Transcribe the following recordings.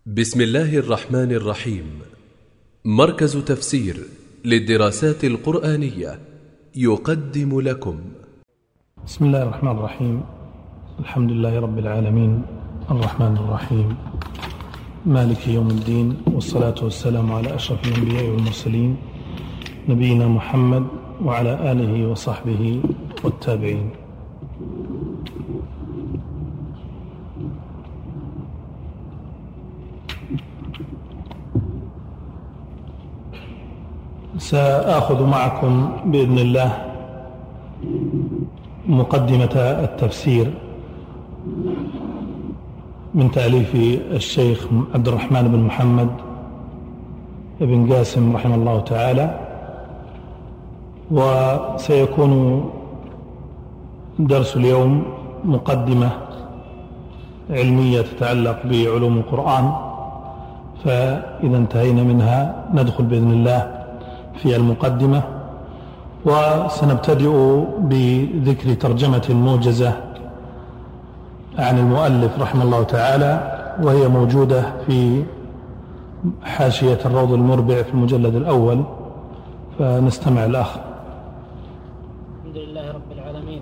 بسم الله الرحمن الرحيم. مركز تفسير للدراسات القرآنية يقدم لكم بسم الله الرحمن الرحيم. الحمد لله رب العالمين الرحمن الرحيم مالك يوم الدين، والصلاة والسلام على أشرف الأنبياء والمرسلين نبينا محمد وعلى آله وصحبه والتابعين. سآخذ معكم بإذن الله مقدمة التفسير من تأليف الشيخ عبد الرحمن بن محمد بن قاسم رحمه الله تعالى، وسيكون درس اليوم مقدمة علمية تتعلق بعلوم القرآن، فإذا انتهينا منها ندخل بإذن الله في المقدمة، وسنبتدئ بذكر ترجمة موجزة عن المؤلف رحمه الله تعالى، وهي موجودة في حاشية الروض المربع في المجلد الأول، فنستمع الأخ. الحمد لله رب العالمين.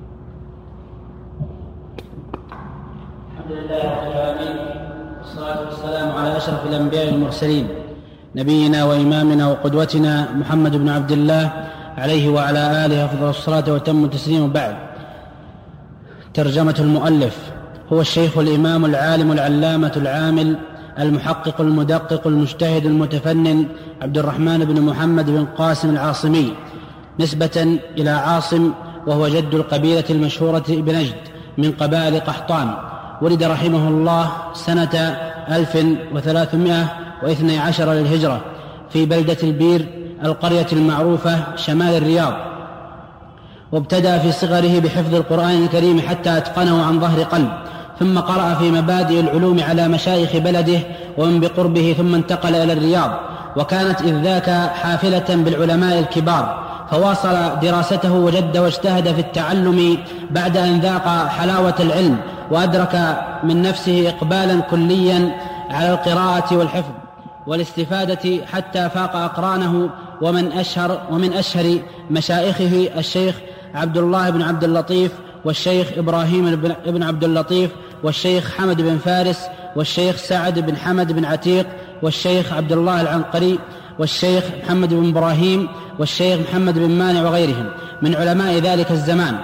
الحمد لله رب العالمين، والصلاة والسلام على أشرف الأنبياء والمرسلين نبينا وإمامنا وقدوتنا محمد بن عبد الله عليه وعلى آله أفضل الصلاة وتم التسليم. بعد، ترجمة المؤلف: هو الشيخ الإمام العالم العلامة العامل المحقق المدقق المجتهد المتفنن عبد الرحمن بن محمد بن قاسم العاصمي، نسبة إلى عاصم، وهو جد القبيلة المشهورة بنجد من قبائل قحطان. ولد رحمه الله سنة 1312 للهجرة في بلدة البير، القرية المعروفة شمال الرياض، وابتدأ في صغره بحفظ القرآن الكريم حتى أتقنه عن ظهر قلب، ثم قرأ في مبادئ العلوم على مشايخ بلده ومن بقربه، ثم انتقل إلى الرياض، وكانت إذ ذاك حافلة بالعلماء الكبار، فواصل دراسته وجد واجتهد في التعلم بعد أن ذاق حلاوة العلم، وأدرك من نفسه إقبالا كليا على القراءة والحفظ والاستفادة حتى فاق أقرانه. ومن أشهر مشايخه الشيخ عبد الله بن عبد اللطيف، والشيخ إبراهيم بن عبد اللطيف، والشيخ حمد بن فارس، والشيخ سعد بن حمد بن عتيق، والشيخ عبد الله العنقري، والشيخ محمد بن إبراهيم، والشيخ محمد بن مانع، وغيرهم من علماء ذلك الزمان.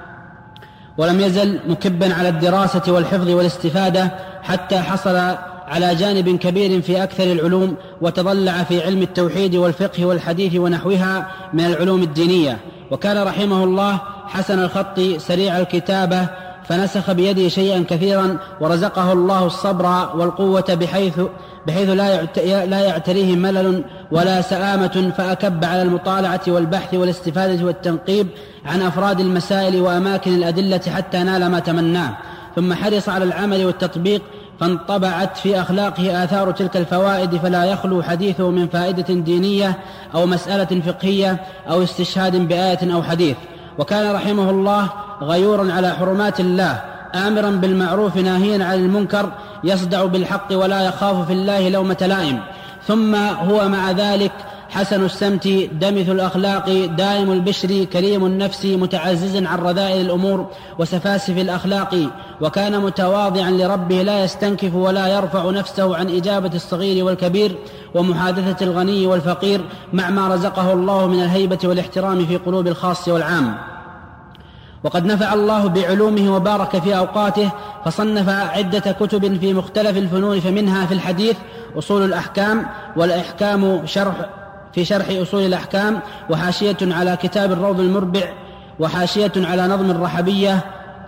ولم يزل مكبا على الدراسة والحفظ والاستفادة حتى حصل على جانب كبير في أكثر العلوم، وتضلع في علم التوحيد والفقه والحديث ونحوها من العلوم الدينية. وكان رحمه الله حسن الخط سريع الكتابة، فنسخ بيده شيئا كثيرا، ورزقه الله الصبر والقوة بحيث لا يعتريه ملل ولا سآمة، فأكب على المطالعة والبحث والاستفادة والتنقيب عن أفراد المسائل وأماكن الأدلة حتى نال ما تمناه، ثم حرص على العمل والتطبيق، فانطبعت في أخلاقه آثار تلك الفوائد، فلا يخلو حديثه من فائدة دينية أو مسألة فقهية أو استشهاد بآية أو حديث. وكان رحمه الله غيورا على حرمات الله، آمرا بالمعروف ناهيا عن المنكر، يصدع بالحق ولا يخاف في الله لومة لائم. ثم هو مع ذلك حسن السمت دمث الأخلاق، دائم البشر، كريم النفس، متعززا عن رذائل الأمور وسفاسف الأخلاق. وكان متواضعا لربه، لا يستنكف ولا يرفع نفسه عن إجابة الصغير والكبير ومحادثة الغني والفقير، مع ما رزقه الله من الهيبة والاحترام في قلوب الخاص والعام. وقد نفع الله بعلومه وبارك في أوقاته، فصنف عدة كتب في مختلف الفنون، فمنها في الحديث أصول الأحكام، والإحكام في شرح أصول الأحكام، وحاشية على كتاب الروض المربع، وحاشية على نظم الرحبية،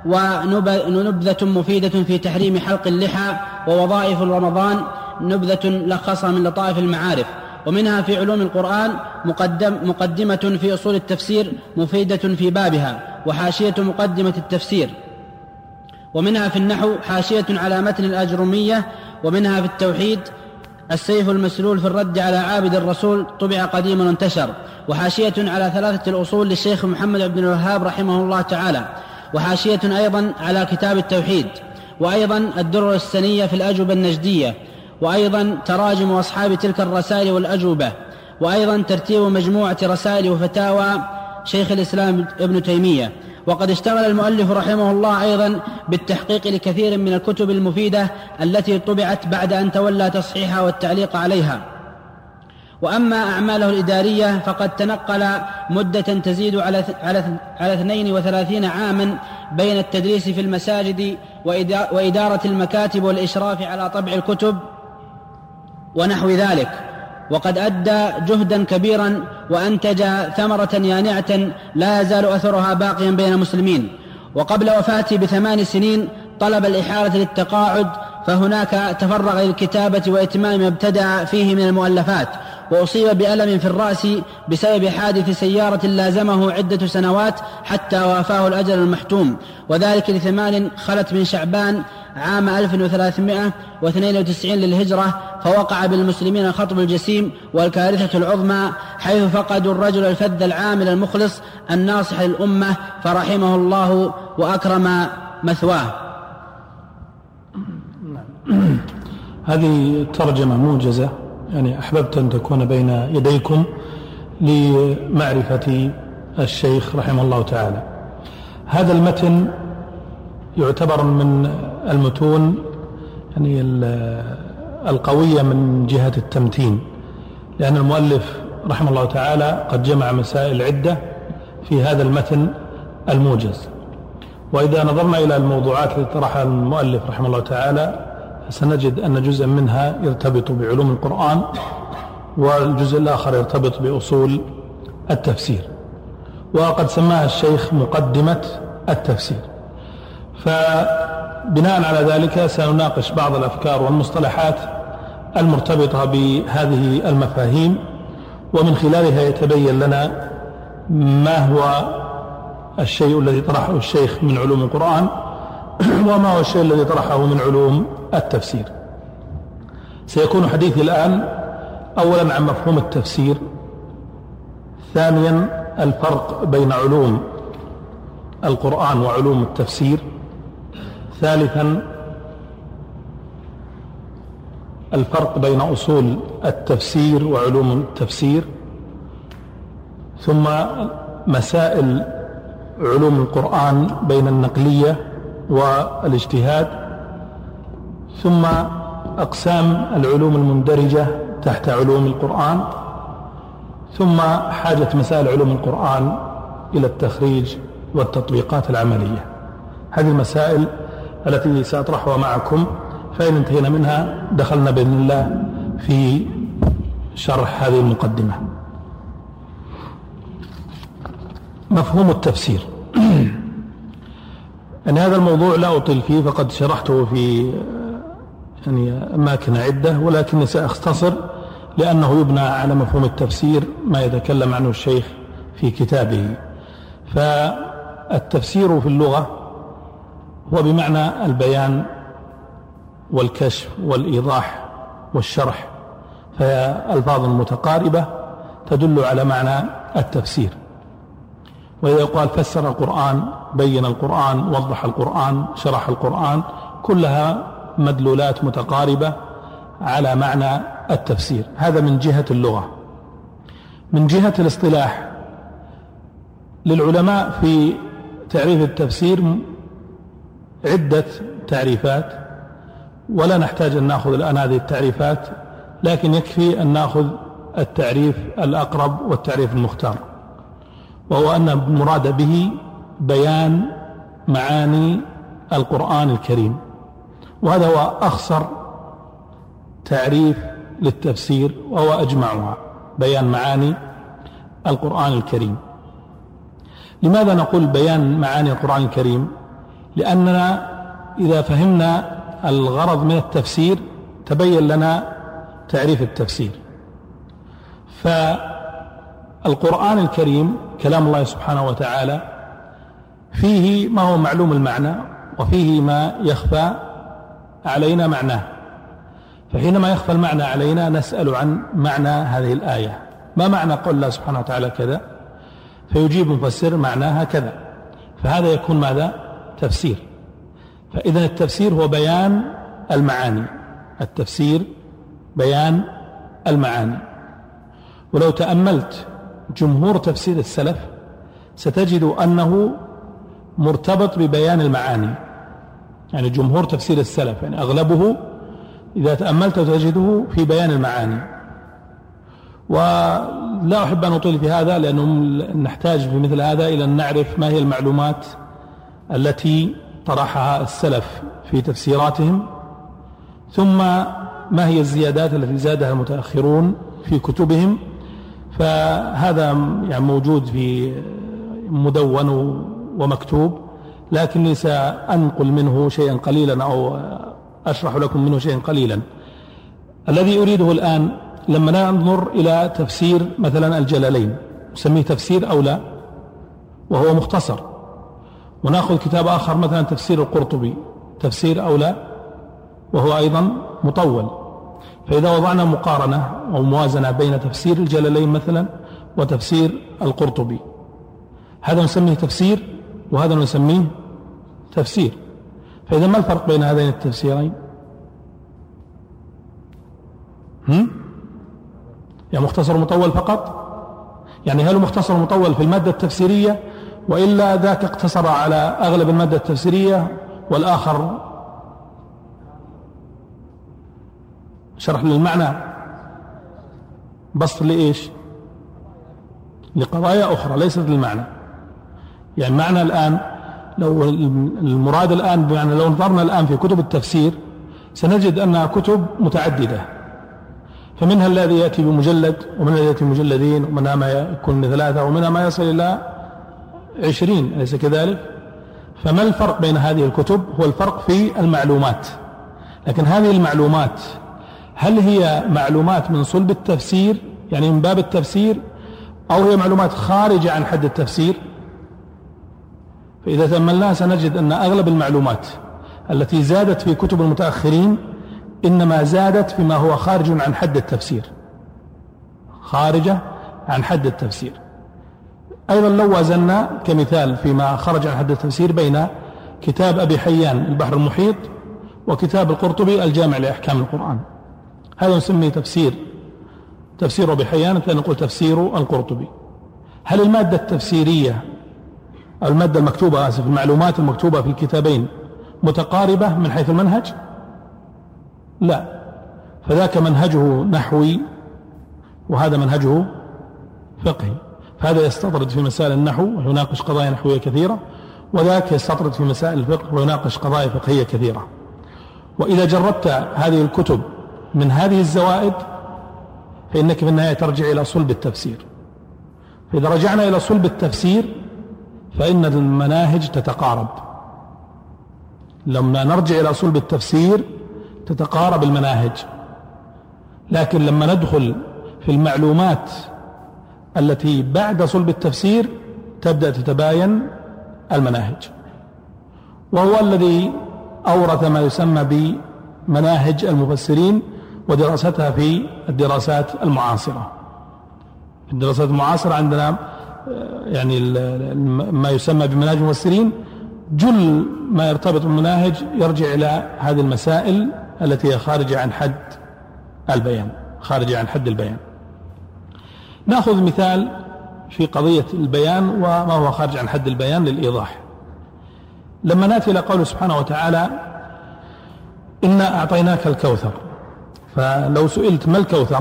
ونبذة مفيدة في تحريم حلق اللحى، ووظائف رمضان، نبذة لخصها من لطائف المعارف. ومنها في علوم القرآن مقدمة في أصول التفسير مفيدة في بابها، وحاشية مقدمة التفسير. ومنها في النحو حاشية على متن الأجرمية. ومنها في التوحيد السيف المسلول في الرد على عابد الرسول، طبع قديما وانتشر. وحاشية على 3 الأصول للشيخ محمد بن الوهاب رحمه الله تعالى. وحاشية أيضا على كتاب التوحيد. وأيضا الدرر السنية في الأجوبة النجدية. وأيضا تراجم أصحاب تلك الرسائل والأجوبة، وأيضا ترتيب مجموعة رسائل وفتاوى شيخ الإسلام ابن تيمية. وقد اشتغل المؤلف رحمه الله أيضا بالتحقيق لكثير من الكتب المفيدة التي طبعت بعد أن تولى تصحيحها والتعليق عليها. وأما أعماله الإدارية فقد تنقل مدة تزيد على 32 عاما بين التدريس في المساجد وإدارة المكاتب والإشراف على طبع الكتب ونحو ذلك، وقد أدى جهدا كبيرا وأنتج ثمرة يانعة لا يزال أثرها باقيا بين المسلمين. وقبل وفاته ب8 سنين طلب الإحالة للتقاعد، فهناك تفرغ للكتابة وإتمام ما ابتدأ فيه من المؤلفات، وأصيب بألم في الرأس بسبب حادث سيارة لازمه عدة سنوات حتى وافاه الأجل المحتوم، وذلك ل8 خلت من شعبان عام 1392 للهجرة، فوقع بالمسلمين الخطب الجسيم والكارثة العظمى، حيث فقدوا الرجل الفذ العامل المخلص الناصح للأمة، فرحمه الله وأكرم مثواه. هذه ترجمة موجزة، يعني أحببت أن تكون بين يديكم لمعرفة الشيخ رحمه الله تعالى. هذا المتن يعتبر من المتون يعني القوية من جهة التمتين، لأن المؤلف رحمه الله تعالى قد جمع مسائل عدة في هذا المتن الموجز. وإذا نظرنا إلى الموضوعات التي طرحها المؤلف رحمه الله تعالى سنجد أن جزءا منها يرتبط بعلوم القرآن، والجزء الآخر يرتبط بأصول التفسير، وقد سماها الشيخ مقدمة التفسير. فبناء على ذلك سنناقش بعض الأفكار والمصطلحات المرتبطة بهذه المفاهيم، ومن خلالها يتبين لنا ما هو الشيء الذي طرحه الشيخ من علوم القرآن وما هو الشيء الذي طرحه من علوم التفسير. سيكون حديثي الآن أولا عن مفهوم التفسير، ثانيا الفرق بين علوم القرآن وعلوم التفسير، ثالثا الفرق بين أصول التفسير وعلوم التفسير، ثم مسائل علوم القرآن بين النقلية والاجتهاد، ثم أقسام العلوم المندرجة تحت علوم القرآن، ثم حاجة مسائل علوم القرآن إلى التخريج والتطبيقات العملية. هذه المسائل التي سأطرحها معكم، فإن انتهينا منها دخلنا بإذن الله في شرح هذه المقدمة. مفهوم التفسير يعني هذا الموضوع لا أطيل فيه، فقد شرحته في يعني أماكن عدة، ولكن سأختصر لأنه يبنى على مفهوم التفسير ما يتكلم عنه الشيخ في كتابه. فالتفسير في اللغة هو بمعنى البيان والكشف والإيضاح والشرح، فهي ألفاظ متقاربة تدل على معنى التفسير. وإذا يقال فسر القرآن، بين القرآن، وضح القرآن، شرح القرآن، كلها مدلولات متقاربة على معنى التفسير. هذا من جهة اللغة. من جهة الاصطلاح للعلماء في تعريف التفسير عدة تعريفات، ولا نحتاج أن نأخذ الآن هذه التعريفات، لكن يكفي أن نأخذ التعريف الأقرب والتعريف المختار، وهو أن المراد به بيان معاني القرآن الكريم، وهذا هو أخصر تعريف للتفسير وهو أجمعها، بيان معاني القرآن الكريم. لماذا نقول بيان معاني القرآن الكريم؟ لأننا إذا فهمنا الغرض من التفسير تبين لنا تعريف التفسير. فالقرآن الكريم كلام الله سبحانه وتعالى فيه ما هو معلوم المعنى، وفيه ما يخفى علينا معناه. فحينما يخفى المعنى علينا نسأل عن معنى هذه الآية، ما معنى قول الله سبحانه وتعالى كذا؟ فيجيب مفسر معناها كذا، فهذا يكون ماذا؟ تفسير. فإذا التفسير هو بيان المعاني، التفسير بيان المعاني. ولو تأملت جمهور تفسير السلف ستجد أنه مرتبط ببيان المعاني، يعني جمهور تفسير السلف يعني أغلبه إذا تأملت تجده في بيان المعاني. ولا أحب أن أطيل في هذا لأنه نحتاج في مثل هذا إلى أن نعرف ما هي المعلومات التي طرحها السلف في تفسيراتهم، ثم ما هي الزيادات التي زادها المتأخرون في كتبهم. فهذا يعني موجود في مدون ومكتوب، لكني سأنقل منه شيئا قليلا أو أشرح لكم منه شيئا قليلا. الذي أريده الآن لما ننظر إلى تفسير مثلا الجلالين نسميه تفسير أو لا وهو مختصر، ونأخذ كتاب آخر مثلا تفسير القرطبي تفسير أو لا وهو أيضا مطول. فإذا وضعنا مقارنة أو موازنة بين تفسير الجلالين مثلا وتفسير القرطبي، هذا نسميه تفسير وهذا نسميه تفسير. فإذا ما الفرق بين هذين التفسيرين؟ يعني مختصر ومطول فقط؟ يعني هل مختصر ومطول في المادة التفسيرية وإلا ذاك اقتصر على أغلب المادة التفسيرية والآخر شرح للمعنى بسط لإيش؟ لقضايا أخرى ليست للمعنى. يعني معنى الآن لو المراد الآن بمعنى لو نظرنا الآن في كتب التفسير سنجد أنها كتب متعددة، فمنها الذي يأتي بمجلد ومنها الذي يأتي بمجلدين ومنها ما يكون 3 ومنها ما يصل إلى 20 أليس كذلك؟ فما الفرق بين هذه الكتب؟ هو الفرق في المعلومات. لكن هذه المعلومات هل هي معلومات من صلب التفسير يعني من باب التفسير أو هي معلومات خارجة عن حد التفسير؟ فإذا تأملناها سنجد أن أغلب المعلومات التي زادت في كتب المتأخرين إنما زادت فيما هو خارج عن حد التفسير، خارجة عن حد التفسير. أيضا لو وازنا كمثال فيما خرج عن حد التفسير بين كتاب أبي حيان البحر المحيط وكتاب القرطبي الجامع لأحكام القرآن، هذا نسميه تفسير أبي حيان، الثاني نقول تفسير القرطبي. هل المادة التفسيرية أو المادة المكتوبة المعلومات المكتوبة في الكتابين متقاربة من حيث المنهج؟ لا، فذاك منهجه نحوي وهذا منهجه فقهي، فهذا يستطرد في مسائل النحو ويناقش قضايا نحوية كثيرة، وذاك يستطرد في مسائل الفقه ويناقش قضايا فقهية كثيرة. وإذا جردت هذه الكتب من هذه الزوائد فإنك في النهاية ترجع إلى صلب التفسير. فإذا رجعنا إلى صلب التفسير فإن المناهج تتقارب. لما نرجع إلى صلب التفسير تتقارب المناهج، لكن لما ندخل في المعلومات التي بعد صلب التفسير تبدأ تتباين المناهج، وهو الذي أورث ما يسمى بمناهج المفسرين ودراستها في الدراسات المعاصرة. في الدراسات المعاصرة عندنا يعني ما يسمى بمناهج المفسرين، جل ما يرتبط بالمناهج يرجع إلى هذه المسائل التي هي خارجة عن حد البيان، خارجة عن حد البيان. نأخذ مثال في قضية البيان وما هو خارج عن حد البيان للإيضاح. لما نأتي إلى قوله سبحانه وتعالى إنا أعطيناك الكوثر، فلو سئلت ما الكوثر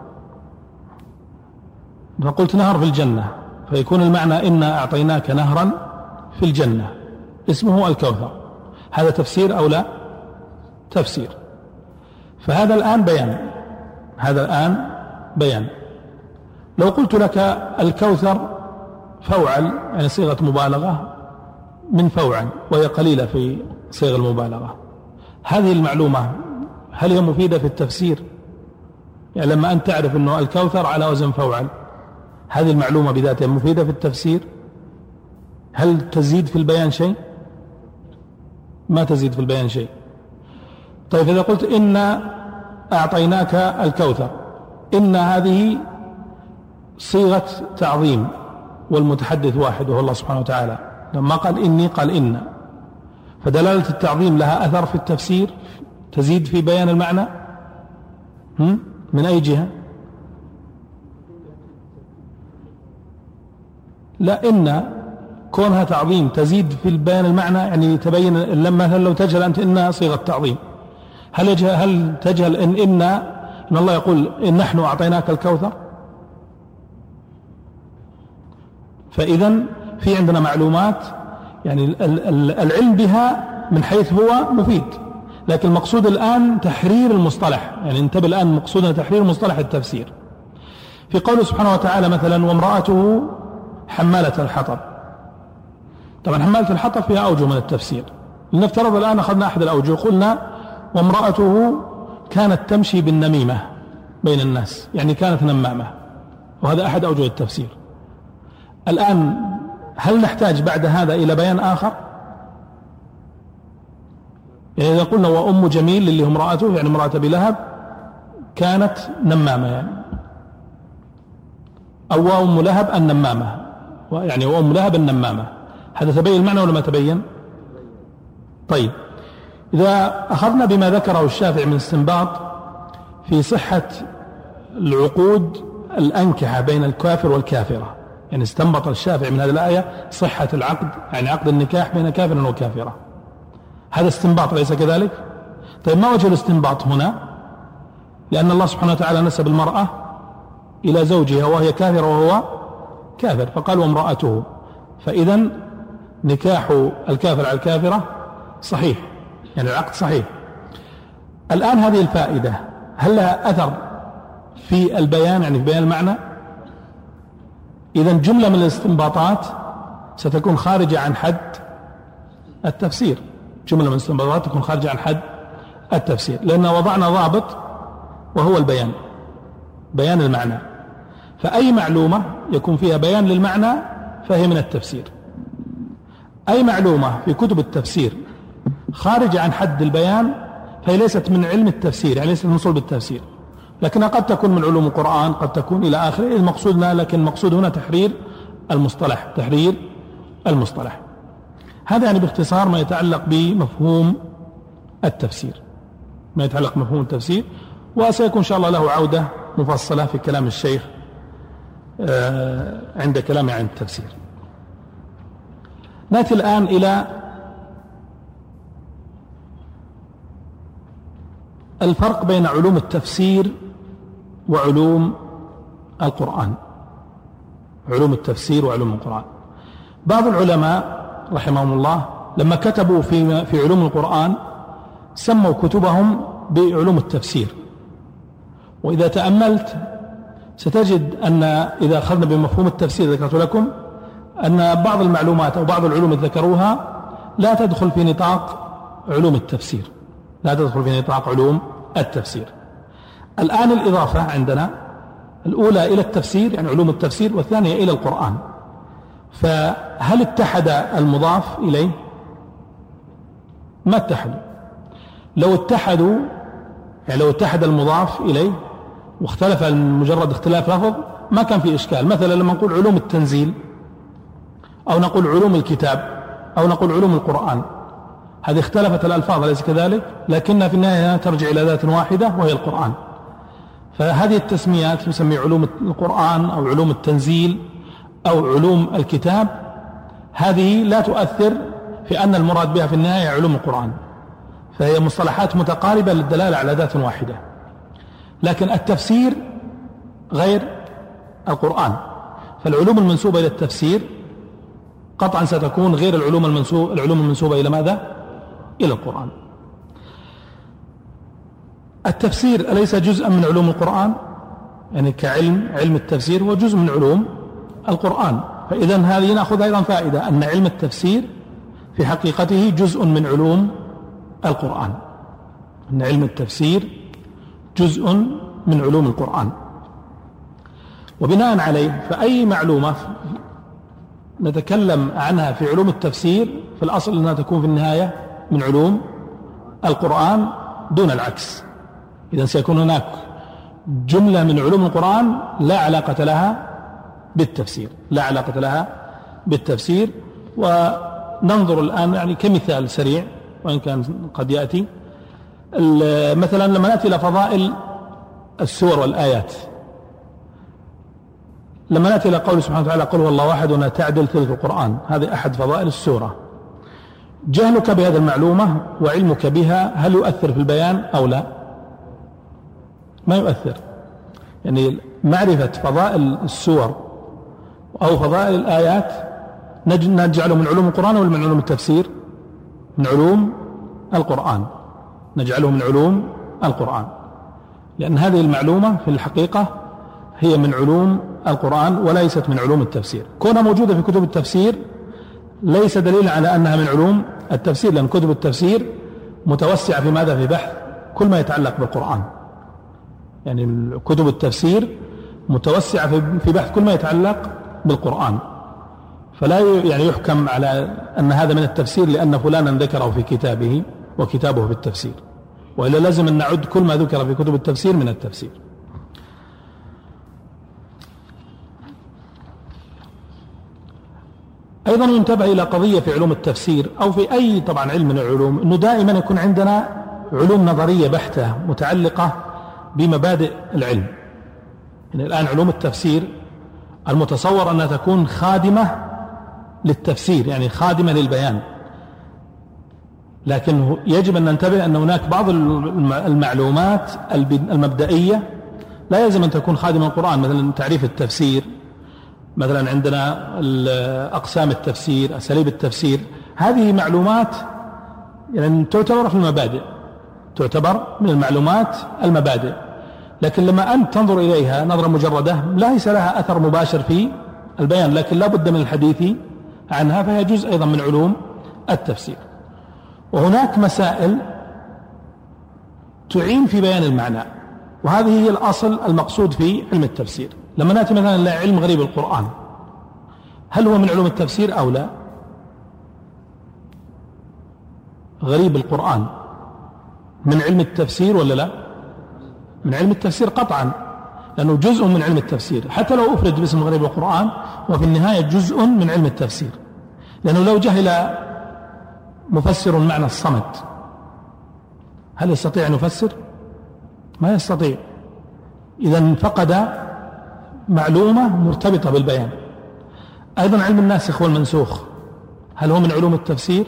فقلت نهر في الجنة، فيكون المعنى إنا أعطيناك نهرا في الجنة اسمه الكوثر. هذا تفسير أو لا؟ تفسير. فهذا الآن بيان، هذا الآن بيان. لو قلت لك الكوثر فوعل يعني صيغة مبالغة من فوعل وهي قليلة في صيغ المبالغة، هذه المعلومة هل هي مفيدة في التفسير؟ يعني لما أنت تعرف أنه الكوثر على وزن فوعل، هذه المعلومة بذاتها مفيدة في التفسير؟ هل تزيد في البيان شيء؟ ما تزيد في البيان شيء. طيب إذا قلت إنا أعطيناك الكوثر، إن هذه صيغة تعظيم والمتحدث واحد وهو الله سبحانه وتعالى، لما قال إني قال إن، فدلالة التعظيم لها أثر في التفسير تزيد في بيان المعنى؟ من أي جهة؟ لا، إن كونها تعظيم تزيد في البيان المعنى، يعني تبين لما مثلا لو تجهل أنت إن صيغة تعظيم، هل تجهل إن الله يقول إن نحن أعطيناك الكوثر؟ فإذا في عندنا معلومات يعني العلم بها من حيث هو مفيد، لكن المقصود الآن تحرير المصطلح، يعني انتبه الآن مقصودنا تحرير مصطلح التفسير. في قوله سبحانه وتعالى مثلا وامرأته حمالة الحطب، طبعا حمالة الحطب فيها أوجه من التفسير. لنفترض الآن أخذنا أحد الأوجه، قلنا وامرأته كانت تمشي بالنميمة بين الناس، يعني كانت نمامة، وهذا أحد أوجه التفسير. الآن هل نحتاج بعد هذا إلى بيان آخر؟ يعني إذا قلنا وأم جميل اللي هي امرأته، يعني امرأة أبي لهب كانت نمامة، يعني أو وأم لهب النمامة، يعني وأم لهب النمامة، هذا تبين المعنى ولا ما تبين؟ طيب، إذا أخذنا بما ذكره الشافعي من استنباط في صحة العقود الأنكحة بين الكافر والكافرة، يعني استنبط الشافعي من هذه الآية صحة العقد، يعني عقد النكاح بين كافر وكافرة، هذا استنباط أليس كذلك؟ طيب، ما وجه الاستنباط هنا؟ لأن الله سبحانه وتعالى نسب المرأة إلى زوجها وهي كافرة وهو كافر، فقال وامرأته، فإذا نكاح الكافر على الكافرة صحيح، يعني العقد صحيح. الآن هذه الفائدة هل لها أثر في البيان، يعني في بيان المعنى؟ إذا جملة من الاستنباطات ستكون خارجة عن حد التفسير، جملة من الاستنباطات تكون خارجة عن حد التفسير، لأن وضعنا ضابط وهو البيان، بيان المعنى، فأي معلومة يكون فيها بيان للمعنى فهي من التفسير. أي معلومة في كتب التفسير خارجة عن حد البيان فهي ليست من علم التفسير، يعني ليست من صلب التفسير، لكنها قد تكون من علوم القرآن، قد تكون إلى آخره. المقصودنا، لكن المقصود هنا تحرير المصطلح، تحرير المصطلح. هذا يعني باختصار ما يتعلق بمفهوم التفسير، ما يتعلق بمفهوم التفسير، وسيكون إن شاء الله له عودة مفصلة في كلام الشيخ عند كلامه عن التفسير. نأتي الآن إلى الفرق بين علوم التفسير وعلوم القرآن، علوم التفسير وعلوم القرآن. بعض العلماء رحمهم الله لما كتبوا في علوم القرآن سموا كتبهم بعلوم التفسير، وإذا تأملت ستجد أن إذا أخذنا بمفهوم التفسير ذكرت لكم أن بعض المعلومات أو بعض العلوم التي ذكروها لا تدخل في نطاق علوم التفسير، لا تدخل في نطاق علوم التفسير. الآن الإضافة عندنا الأولى إلى التفسير، يعني علوم التفسير، والثانية إلى القرآن، فهل اتحد المضاف إليه؟ ما اتحدوا. لو اتحدوا، يعني لو اتحد المضاف إليه واختلف مجرد اختلاف لفظ ما كان في إشكال. مثلا لما نقول علوم التنزيل أو نقول علوم الكتاب أو نقول علوم القرآن، هذه اختلفت الألفاظ أليس كذلك؟ لكنها في النهاية ترجع إلى ذات واحدة وهي القرآن. فهذه التسميات نسمي علوم القرآن أو علوم التنزيل أو علوم الكتاب، هذه لا تؤثر في أن المراد بها في النهاية علوم القرآن، فهي مصطلحات متقاربة للدلالة على ذات واحدة. لكن التفسير غير القرآن، فالعلوم المنسوبة إلى التفسير قطعا ستكون غير العلوم المنسوبة إلى ماذا؟ إلى القرآن. التفسير أليس جزءا من علوم القرآن؟ يعني علم التفسير هو جزء من علوم القرآن، فإذا هذه نأخذ أيضا فائدة أن علم التفسير في حقيقته جزء من علوم القرآن، أن علم التفسير جزء من علوم القرآن. وبناء عليه فأي معلومة نتكلم عنها في علوم التفسير في الأصل أنها تكون في النهاية من علوم القرآن دون العكس. إذن سيكون هناك جملة من علوم القرآن لا علاقة لها بالتفسير، لا علاقة لها بالتفسير. وننظر الآن يعني كمثال سريع وإن كان قد يأتي، مثلا لما نأتي إلى فضائل السور والآيات. لما نأتي إلى قوله سبحانه وتعالى قل هو الله أحد ولا تعدل ثلث القرآن، هذه أحد فضائل السورة. جهلك بهذه المعلومة وعلمك بها هل يؤثر في البيان أو لا؟ ما يؤثر. يعني معرفة فضائل السور أو فضائل الآيات نجعله من علوم القرآن ولا من علوم التفسير؟ من علوم القرآن، نجعله من علوم القرآن، لأن هذه المعلومة في الحقيقة هي من علوم القرآن وليست من علوم التفسير. كونها موجودة في كتب التفسير ليس دليل على أنها من علوم التفسير، لأن كتب التفسير متوسعة في ماذا؟ في بحث كل ما يتعلق بالقرآن. يعني كتب التفسير متوسعة في بحث كل ما يتعلق بالقرآن، فلا يعني يحكم على أن هذا من التفسير لأن فلانا ذكره في كتابه وكتابه في التفسير، وإلا لازم أن نعد كل ما ذكر في كتب التفسير من التفسير. أيضا ينتبه إلى قضية في علوم التفسير أو في أي طبعا علم من العلوم، أنه دائما يكون عندنا علوم نظرية بحتة متعلقة بمبادئ العلم. يعني الآن علوم التفسير المتصور أنها تكون خادمة للتفسير، يعني خادمة للبيان، لكن يجب أن ننتبه أن هناك بعض المعلومات المبدئية لا يلزم أن تكون خادمة للقرآن، مثلا تعريف التفسير، مثلا عندنا أقسام التفسير، أساليب التفسير، هذه معلومات يعني تعتبر في المبادئ، تعتبر من المعلومات المبادئ، لكن لما أنت تنظر إليها نظرة مجردة ليس لها أثر مباشر في البيان، لكن لا بد من الحديث عنها، فهي جزء أيضا من علوم التفسير. وهناك مسائل تعين في بيان المعنى، وهذه هي الأصل المقصود في علم التفسير. لما نأتي مثلا إلى علم غريب القرآن، هل هو من علوم التفسير أو لا؟ غريب القرآن من علم التفسير ولا لا؟ من علم التفسير قطعا، لأنه جزء من علم التفسير، حتى لو أفرد باسم غريب القرآن وفي النهاية جزء من علم التفسير، لأنه لو جهل مفسر معنى الصمد هل يستطيع أن يفسر؟ ما يستطيع، إذا فقد معلومة مرتبطة بالبيان. أيضا علم الناسخ والمنسوخ هل هو من علوم التفسير؟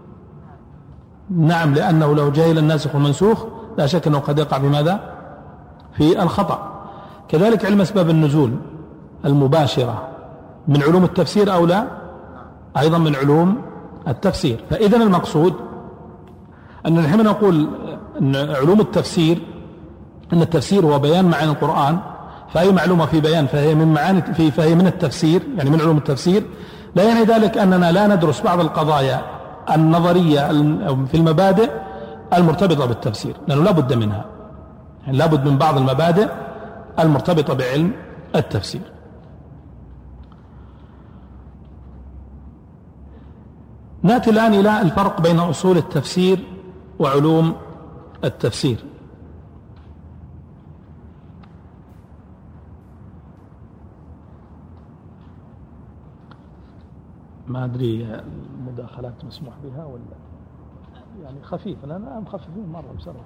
نعم، لأنه لو جهل الناسخ والمنسوخ لا شك أنه قد يقع في ماذا؟ في الخطأ. كذلك علم أسباب النزول المباشرة من علوم التفسير أو لا؟ أيضا من علوم التفسير. فإذا المقصود أن نحن نقول أن علوم التفسير، أن التفسير هو بيان معاني القرآن، فأي معلومة في بيان فهي من معاني فهي من التفسير، يعني من علوم التفسير. لا يعني ذلك أننا لا ندرس بعض القضايا النظرية في المبادئ المرتبطة بالتفسير، لأنه لا بد منها، يعني لا بد من بعض المبادئ المرتبطة بعلم التفسير. نأتي الآن إلى الفرق بين أصول التفسير وعلوم التفسير. ما أدري المداخلات مسموح بها ولا يعني خفيفة، أنا مخففين مرة بصراحة.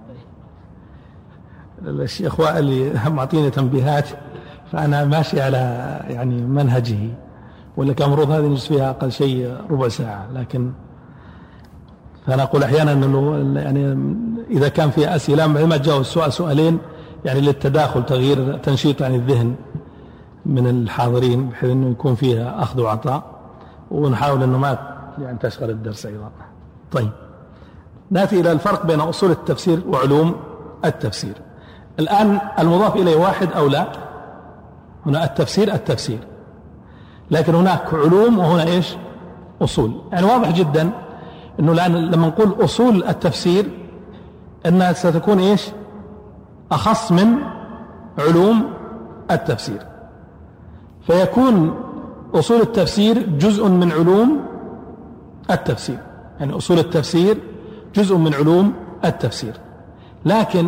الشيخ وائل معطيني تنبيهات فأنا ماشي على يعني منهجه، ولا كان المفروض هذه نجلس فيها أقل شيء ربع ساعة، لكن فأنا أقول أحيانا أنه يعني إذا كان في أسئلة ما تجاوز سؤال سؤالين يعني للتداخل، تغيير تنشيط عن الذهن من الحاضرين، بحيث أنه يكون فيها أخذ وعطاء، ونحاول أنه ما يعني تشغل الدرس أيضا. طيب، نأتي إلى الفرق بين أصول التفسير وعلوم التفسير. الآن المضاف إليه واحد أو لا؟ هنا التفسير، لكن هناك علوم وهنا إيش؟ أصول. يعني واضح جدا أنه الآن لما نقول أصول التفسير أنها ستكون إيش؟ أخص من علوم التفسير، فيكون أصول التفسير جزء من علوم التفسير، يعني أصول التفسير جزء من علوم التفسير، لكن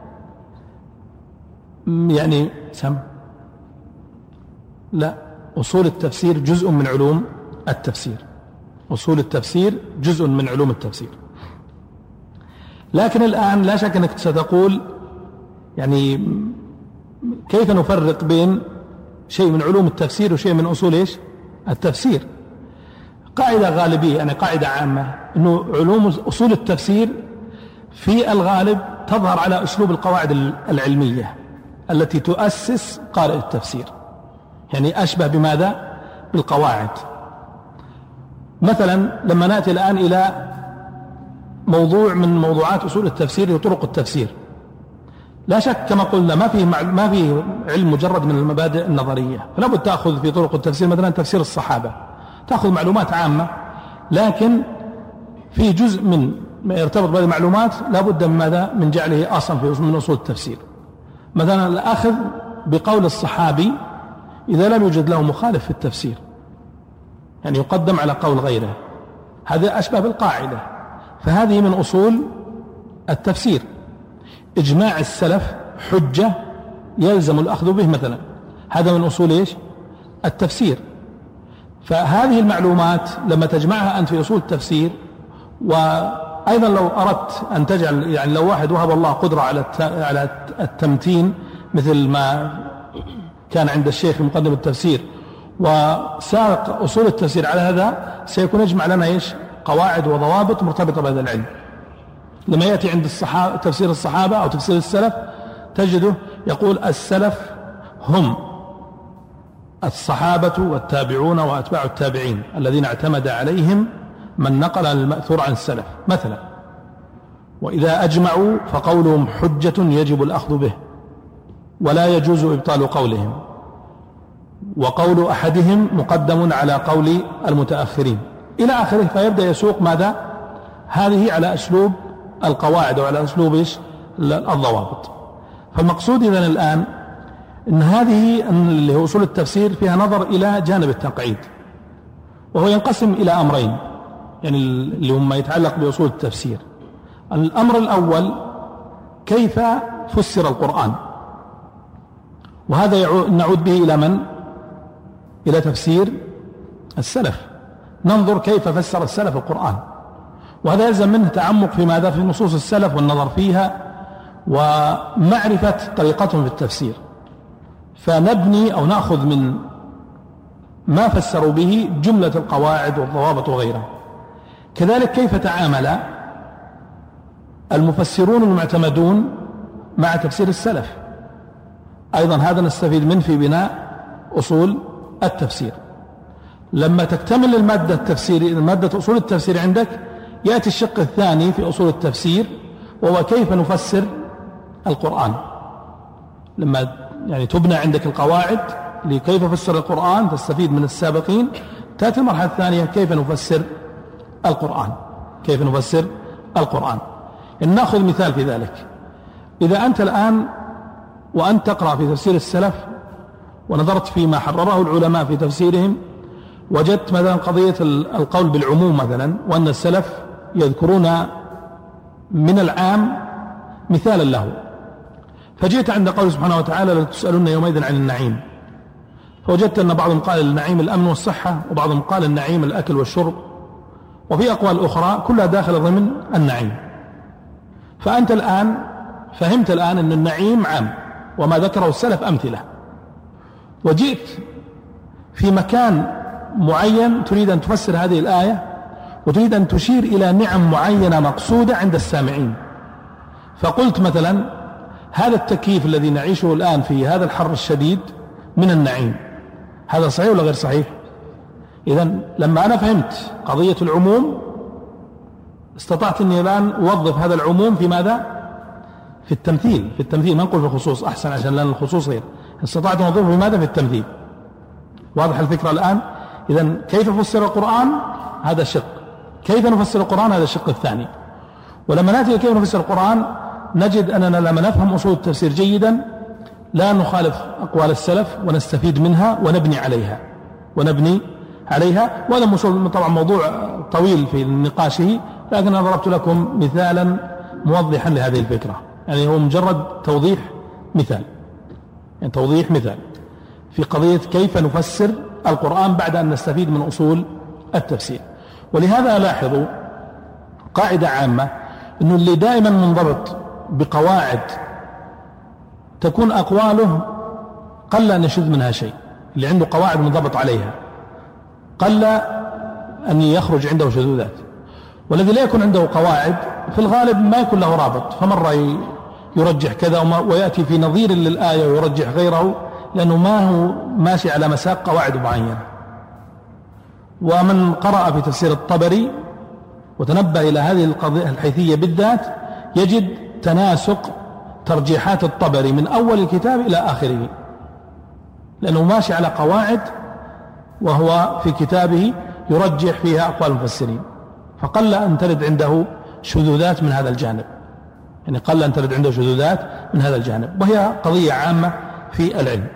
يعني لا، أصول التفسير جزء من علوم التفسير، أصول التفسير جزء من علوم التفسير. لكن الآن لا شك أنك ستقول يعني كيف نفرق بين شيء من علوم التفسير وشيء من أصول إيش؟ التفسير. قاعدة غالبية، يعني قاعدة عامة، أنه علوم أصول التفسير في الغالب تظهر على أسلوب القواعد العلمية التي تؤسس قارئ التفسير، يعني أشبه بماذا؟ بالقواعد. مثلا لما نأتي الآن إلى موضوع من موضوعات أصول التفسير وطرق التفسير، لا شك كما قلنا ما فيه علم مجرد من المبادئ النظرية، فلا بد تأخذ في طرق التفسير مثلا تفسير الصحابة، تأخذ معلومات عامة، لكن في جزء من ما يرتبط بهذه المعلومات لا بد من ماذا؟ من جعله أصلا من أصول التفسير. مثلا الأخذ بقول الصحابي إذا لم يوجد له مخالف في التفسير، يعني يقدم على قول غيره، هذا أشبه بالقاعدة، فهذه من أصول التفسير. إجماع السلف حجة يلزم الأخذ به مثلا، هذا من أصول إيش؟ التفسير. فهذه المعلومات لما تجمعها أنت في أصول التفسير، وأيضا لو أردت أن تجعل، يعني لو واحد وهب الله قدرة على التمتين مثل ما كان عند الشيخ مقدم التفسير وساق أصول التفسير على هذا، سيكون يجمع لنا إيش؟ قواعد وضوابط مرتبطة بهذا العلم. لما يأتي عند تفسير الصحابة أو تفسير السلف تجده يقول السلف هم الصحابة والتابعون وأتباع التابعين الذين اعتمد عليهم من نقل المأثور عن السلف مثلا، وإذا أجمعوا فقولهم حجة يجب الأخذ به ولا يجوز إبطال قولهم، وقول أحدهم مقدم على قول المتأخرين إلى آخره. فيبدأ يسوق ماذا؟ هذه على أسلوب القواعد وعلى أسلوب إيش؟ الضوابط. فالمقصود إذن الآن أن هذه اللي هو أصول التفسير فيها نظر إلى جانب التقعيد، وهو ينقسم إلى أمرين، يعني اللي هم يتعلق بأصول التفسير. الأمر الأول كيف فسر القرآن، وهذا نعود به إلى من؟ إلى تفسير السلف، ننظر كيف فسر السلف القرآن، وهذا يلزم منه تعمق في ماذا؟ في نصوص السلف والنظر فيها ومعرفة طريقتهم في التفسير، فنبني أو نأخذ من ما فسروا به جملة القواعد والضوابط وغيرها. كذلك كيف تعامل المفسرون المعتمدون مع تفسير السلف، أيضا هذا نستفيد منه في بناء أصول التفسير. لما تكتمل المادة التفسيرية، مادة أصول التفسير عندك، يأتي الشق الثاني في أصول التفسير وهو كيف نفسر القرآن. لما يعني تبنى عندك القواعد لكيف فسر القرآن تستفيد من السابقين، تأتي المرحلة الثانية كيف نفسر القرآن، كيف نفسر القرآن. إن نأخذ مثال في ذلك. إذا أنت الآن وأنت تقرأ في تفسير السلف ونظرت فيما حرره العلماء في تفسيرهم، وجدت مثلا قضية القول بالعموم مثلا، وأن السلف يذكرون من العام مثالا له، فجئت عند قوله سبحانه وتعالى لتسألن يومئذ عن النعيم، فوجدت أن بعضهم قال النعيم الأمن والصحة، وبعضهم قال النعيم الأكل والشرب، وفي أقوال أخرى كلها داخل ضمن النعيم. فأنت الآن فهمت الآن أن النعيم عام وما ذكره السلف أمثلة، وجئت في مكان معين تريد أن تفسر هذه الآية وتريد أن تشير إلى نعم معينة مقصودة عند السامعين، فقلت مثلا هذا التكييف الذي نعيشه الآن في هذا الحر الشديد من النعيم، هذا صحيح ولا غير صحيح؟ إذن لما أنا فهمت قضية العموم استطعت أني الآن أوظف هذا العموم في ماذا؟ في التمثيل، في التمثيل، ما نقول في الخصوص أحسن عشان لأن الخصوص غير، استطعت أن أوظفه في ماذا؟ في التمثيل. واضح الفكرة الآن؟ إذن كيف فسر القرآن؟ هذا شق. كيف نفسر القرآن؟ هذا الشق الثاني. ولما نأتي كيف نفسر القرآن نجد أننا لما نفهم أصول التفسير جيدا لا نخالف أقوال السلف ونستفيد منها ونبني عليها. وهذا طبعا موضوع طويل في نقاشه، لكن أنا ضربت لكم مثالا موضحا لهذه الفكرة، يعني هو مجرد توضيح مثال، يعني توضيح مثال في قضية كيف نفسر القرآن بعد أن نستفيد من أصول التفسير. ولهذا لاحظوا قاعدة عامة، أنه اللي دائما منضبط بقواعد تكون أقواله قل أن يشذ منها شيء، اللي عنده قواعد منضبط عليها قل أن يخرج عنده شذوذات. والذي لا يكون عنده قواعد في الغالب ما يكون له رابط، فمرة يرجح كذا ويأتي في نظير للآية ويرجح غيره، لأنه ما هو ماشي على مساق قواعد معينة. ومن قرأ في تفسير الطبري وتنبه إلى هذه القضية الحيثية بالذات يجد تناسق ترجيحات الطبري من أول الكتاب إلى آخره، لأنه ماشي على قواعد وهو في كتابه يرجح فيها أقوال المفسرين، فقل أن ترد عنده شذوذات من هذا الجانب، يعني قل أن ترد عنده شذوذات من هذا الجانب، وهي قضية عامة في العلم.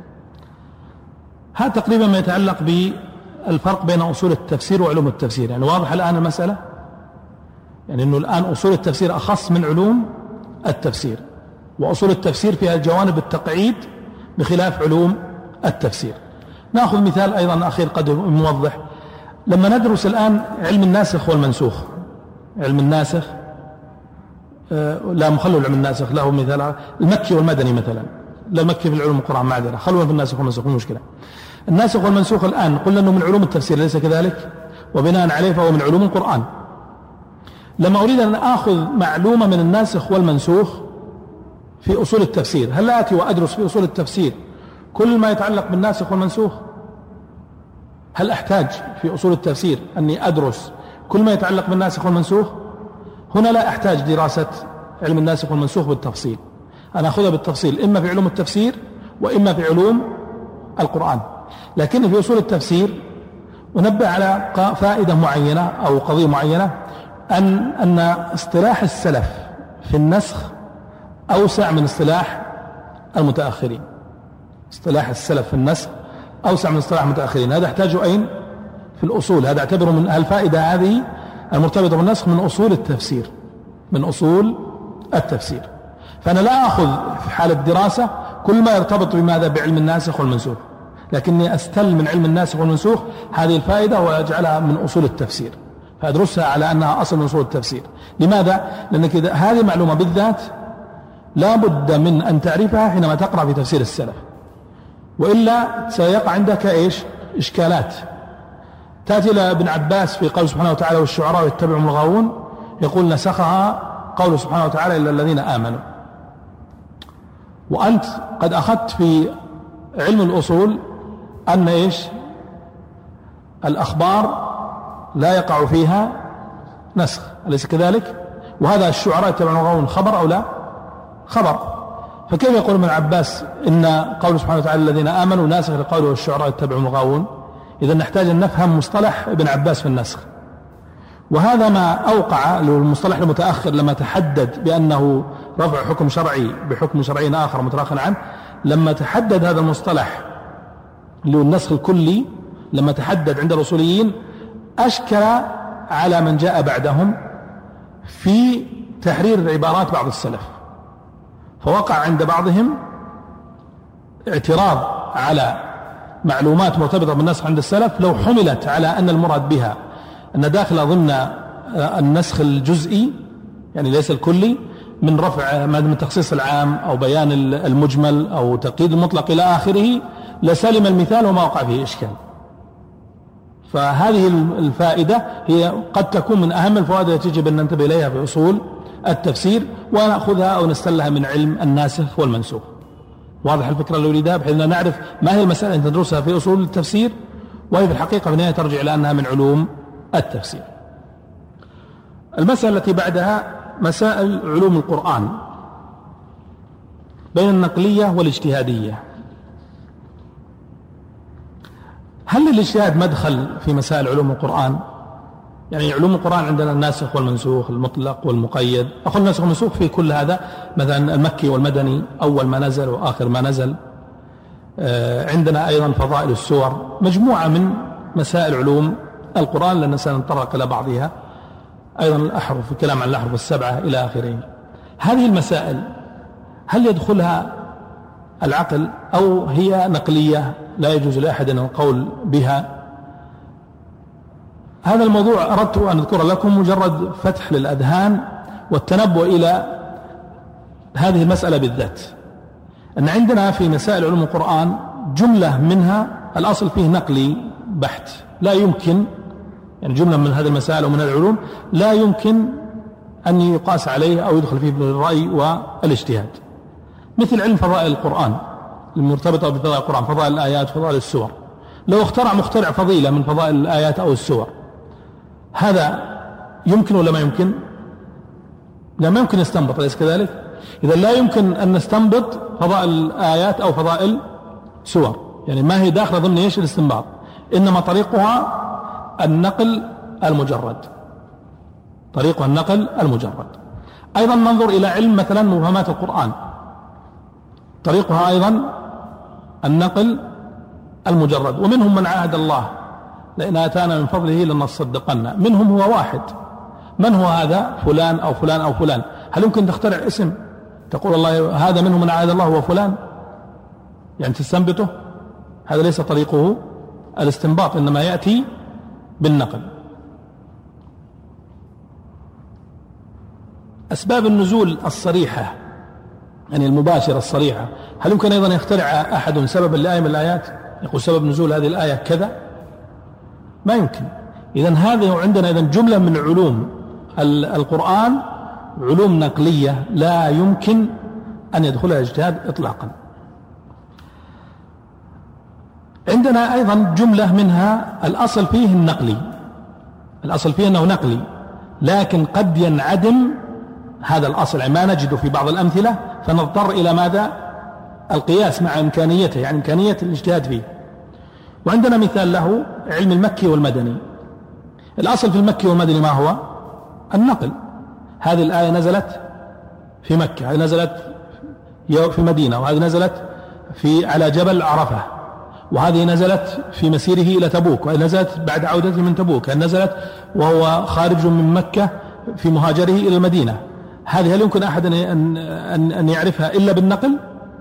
هذا تقريبا ما يتعلق بالفرق بين أصول التفسير وعلوم التفسير. يعني واضح الآن المسألة، يعني أنه الآن أصول التفسير أخص من علوم التفسير، وأصول التفسير فيها جوانب التقعيد بخلاف علوم التفسير. نأخذ مثال أيضا أخير قد موضح. لما ندرس الآن علم الناسخ والمنسوخ، علم الناسخ لا مخلوا علم الناسخ، له مثال المكي والمدني مثلا، لا المكي في العلوم القرآن معذرة، خلونا في الناسخ والمنسوخ مو مشكلة. الناسخ والمنسوخ الآن قلنا أنه من علوم التفسير أليس كذلك؟ وبناء عليه فهو من علوم القرآن. لما أريد أن آخذ معلومة من الناسخ والمنسوخ في أصول التفسير، هل آتي وأدرس في أصول التفسير كل ما يتعلق بالناسخ والمنسوخ؟ هل أحتاج في أصول التفسير أني أدرس كل ما يتعلق بالناسخ والمنسوخ؟ هنا لا أحتاج دراسة علم الناسخ والمنسوخ بالتفصيل، أنا أخذها بالتفصيل إما في علوم التفسير وإما في علوم القرآن. لكن في أصول التفسير أنبه على فائدة معينة أو قضية معينة، أن اصطلاح السلف في النسخ أوسع من اصطلاح المتأخرين. اصطلاح السلف في النسخ أوسع من اصطلاح المتأخرين. هذا يحتاجه أين؟ في الأصول. هذا اعتبره من الفائدة هذه المرتبطة بالنسخ من أصول التفسير، من أصول التفسير. فأنا لا أخذ في حالة دراسة كل ما يرتبط بماذا؟ بعلم الناسخ والمنسوخ، لكني أستل من علم الناسخ والمنسوخ هذه الفائدة وأجعلها من أصول التفسير، فأدرسها على أنها أصل من أصول التفسير. لماذا؟ لأن كده هذه معلومة بالذات لا بد من أن تعرفها حينما تقرأ في تفسير السلف، وإلا سيقع عندك إيش؟ إشكالات. تأتي إلى ابن عباس في قول سبحانه وتعالى والشعراء يتبعهم الغاوون، يقول نسخها قول سبحانه وتعالى إلا الذين آمنوا، وأنت قد أخذت في علم الأصول أن إيش؟ الأخبار لا يقع فيها نسخ، أليس كذلك؟ وهذا الشعراء يتبعون الغاوون خبر أو لا؟ خبر. فكيف يقول ابن عباس إن قول سبحانه وتعالى الذين آمنوا ناسخ لقوله والشعراء يتبعون الغاوون؟ إذا نحتاج أن نفهم مصطلح ابن عباس في النسخ. وهذا ما أوقع المصطلح المتأخر لما تحدد بأنه رفع حكم شرعي بحكم شرعي آخر متراخٍ عنه. لما تحدد هذا المصطلح اللي هو النسخ الكلي، لما تحدد عند الأصوليين أشكل على من جاء بعدهم في تحرير عبارات بعض السلف، فوقع عند بعضهم اعتراض على معلومات مرتبطة بالنسخ عند السلف لو حملت على أن المراد بها أن داخل ضمن النسخ الجزئي، يعني ليس الكلي، من رفع من تخصيص العام أو بيان المجمل أو تقييد المطلق إلى آخره، لسلم المثال وما وقع فيه إشكال. فهذه الفائدة هي قد تكون من أهم الفوائد التي يجب أن ننتبه إليها في أصول التفسير، ونأخذها أو نستلها من علم الناسخ والمنسوخ. واضح الفكرة اللي أريدها، بحيث أن نعرف ما هي المسألة التي ندرسها في أصول التفسير، وهي في الحقيقة في النهاية ترجع إلى أنها من علوم التفسير. المسألة التي بعدها مسائل علوم القرآن بين النقلية والاجتهادية. هل الاجتهاد مدخل في مسائل علوم القرآن؟ يعني علوم القرآن عندنا الناسخ والمنسوخ، المطلق والمقيد. أقول الناسخ والمنسوخ في كل هذا، مثلا المكي والمدني، أول ما نزل وآخر ما نزل. عندنا أيضا فضائل السور، مجموعة من مسائل علوم القرآن لأننا سنتطرق إلى بعضها. أيضا الأحرف، الكلام عن الأحرف السبعة إلى آخره. هذه المسائل هل يدخلها العقل أو هي نقلية لا يجوز لأحد أن القول بها؟ هذا الموضوع أردت أن أذكر لكم مجرد فتح للأذهان والتنبؤ إلى هذه المسألة بالذات. أن عندنا في مسائل علوم القرآن جملة منها الأصل فيه نقلي بحت، لا يمكن يعني جملة من هذه المسائل ومن العلوم لا يمكن أن يقاس عليه أو يدخل فيه بالرأي والاجتهاد، مثل علم فضائل القرآن المرتبطة بفضائل القرآن، فضائل الآيات فضائل السور. لو اخترع مخترع فضيلة من فضائل الآيات أو السور، هذا يمكن ولا ما يمكن؟ لا، ما يمكن يستنبط، أليس كذلك؟ إذا لا يمكن أن نستنبط فضائل الآيات أو فضائل سور، يعني ما هي داخلة ضمن ايش الاستنباط، إنما طريقها النقل المجرد، طريقها النقل المجرد. أيضا ننظر إلى علم مثلا مفهمات القرآن، طريقها أيضا النقل المجرد. ومنهم من عاهد الله لئن آتانا من فضله لنصدقن، منهم هو واحد. من هو هذا؟ فلان أو فلان أو فلان. هل يمكن تخترع اسم تقول الله هذا منهم من عاهد الله هو فلان، يعني تستنبطه؟ هذا ليس طريقه الاستنباط، إنما يأتي بالنقل. أسباب النزول الصريحة يعني المباشرة الصريحة، هل يمكن أيضا يخترع أحد سببا لآية من الآيات يقول سبب نزول هذه الآية كذا؟ ما يمكن. إذن هذا عندنا إذن جملة من علوم القرآن علوم نقلية لا يمكن أن يدخلها اجتهاد إطلاقا. عندنا أيضا جملة منها الأصل فيه النقلي، الأصل فيه أنه نقلي، لكن قد ينعدم هذا الأصل، يعني ما نجده في بعض الأمثلة فنضطر إلى ماذا؟ القياس مع إمكانيته، يعني إمكانية الاجتهاد فيه. وعندنا مثال له علم المكي والمدني. الأصل في المكي والمدني ما هو؟ النقل. هذه الآية نزلت في مكة، هذه نزلت في مدينة، وهذه نزلت على جبل عرفة، وهذه نزلت في مسيره إلى تبوك، وهذه نزلت بعد عودته من تبوك، هذه نزلت وهو خارج من مكة في مهاجره إلى المدينة. هذه هل يمكن أحد أن يعرفها إلا بالنقل؟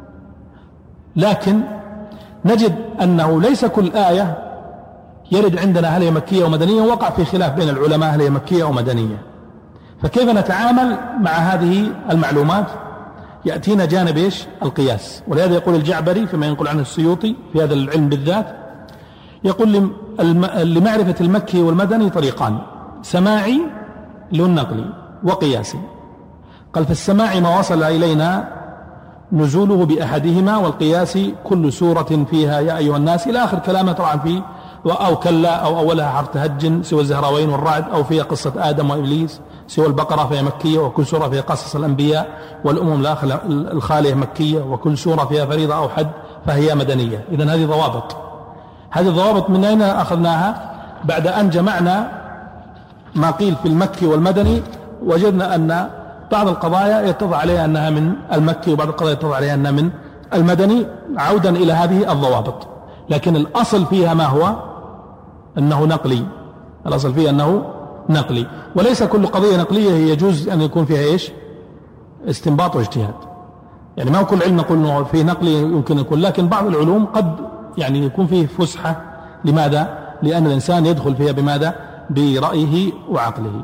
لكن نجد أنه ليس كل آية يرد عندنا هل هي مكية ومدنية، وقع في خلاف بين العلماء هل هي مكية أو مدنية. فكيف نتعامل مع هذه المعلومات؟ يأتينا جانب إيش؟ القياس. ولهذا يقول الجعبري فيما ينقل عنه السيوطي في هذا العلم بالذات، يقول لمعرفة المكي والمدني طريقان، سماعي للنقلي وقياسي. قال فالسماعي ما وصل إلينا نزوله بأحدهما، والقياس كل سورة فيها يا أيها الناس إلى آخر كلامه طبعا فيه، أو كلا أو أولها حرف تهج سوى الزهراوين والرعد، أو فيها قصة آدم وإبليس سوى البقرة فهي مكية، وكل سورة فيها قصص الأنبياء والأمم الخالية مكية، وكل سورة فيها فريضة أو حد فهي مدنية. إذن هذه ضوابط. هذه الضوابط من أين أخذناها؟ بعد أن جمعنا ما قيل في المكي والمدني، وجدنا أن بعض القضايا يتضح عليها أنها من المكي، وبعض القضايا يتضح عليها أنها من المدني، عودا إلى هذه الضوابط. لكن الأصل فيها ما هو؟ أنه نقلي. الأصل فيها أنه نقلي، وليس كل قضية نقلية يجوز أن يكون فيها إيش؟ استنباط واجتهاد. يعني ما كل علم نقول أنه فيه نقلي يمكن يكون، لكن بعض العلوم قد يعني يكون فيه فسحة. لماذا؟ لأن الإنسان يدخل فيها بماذا؟ برأيه وعقله.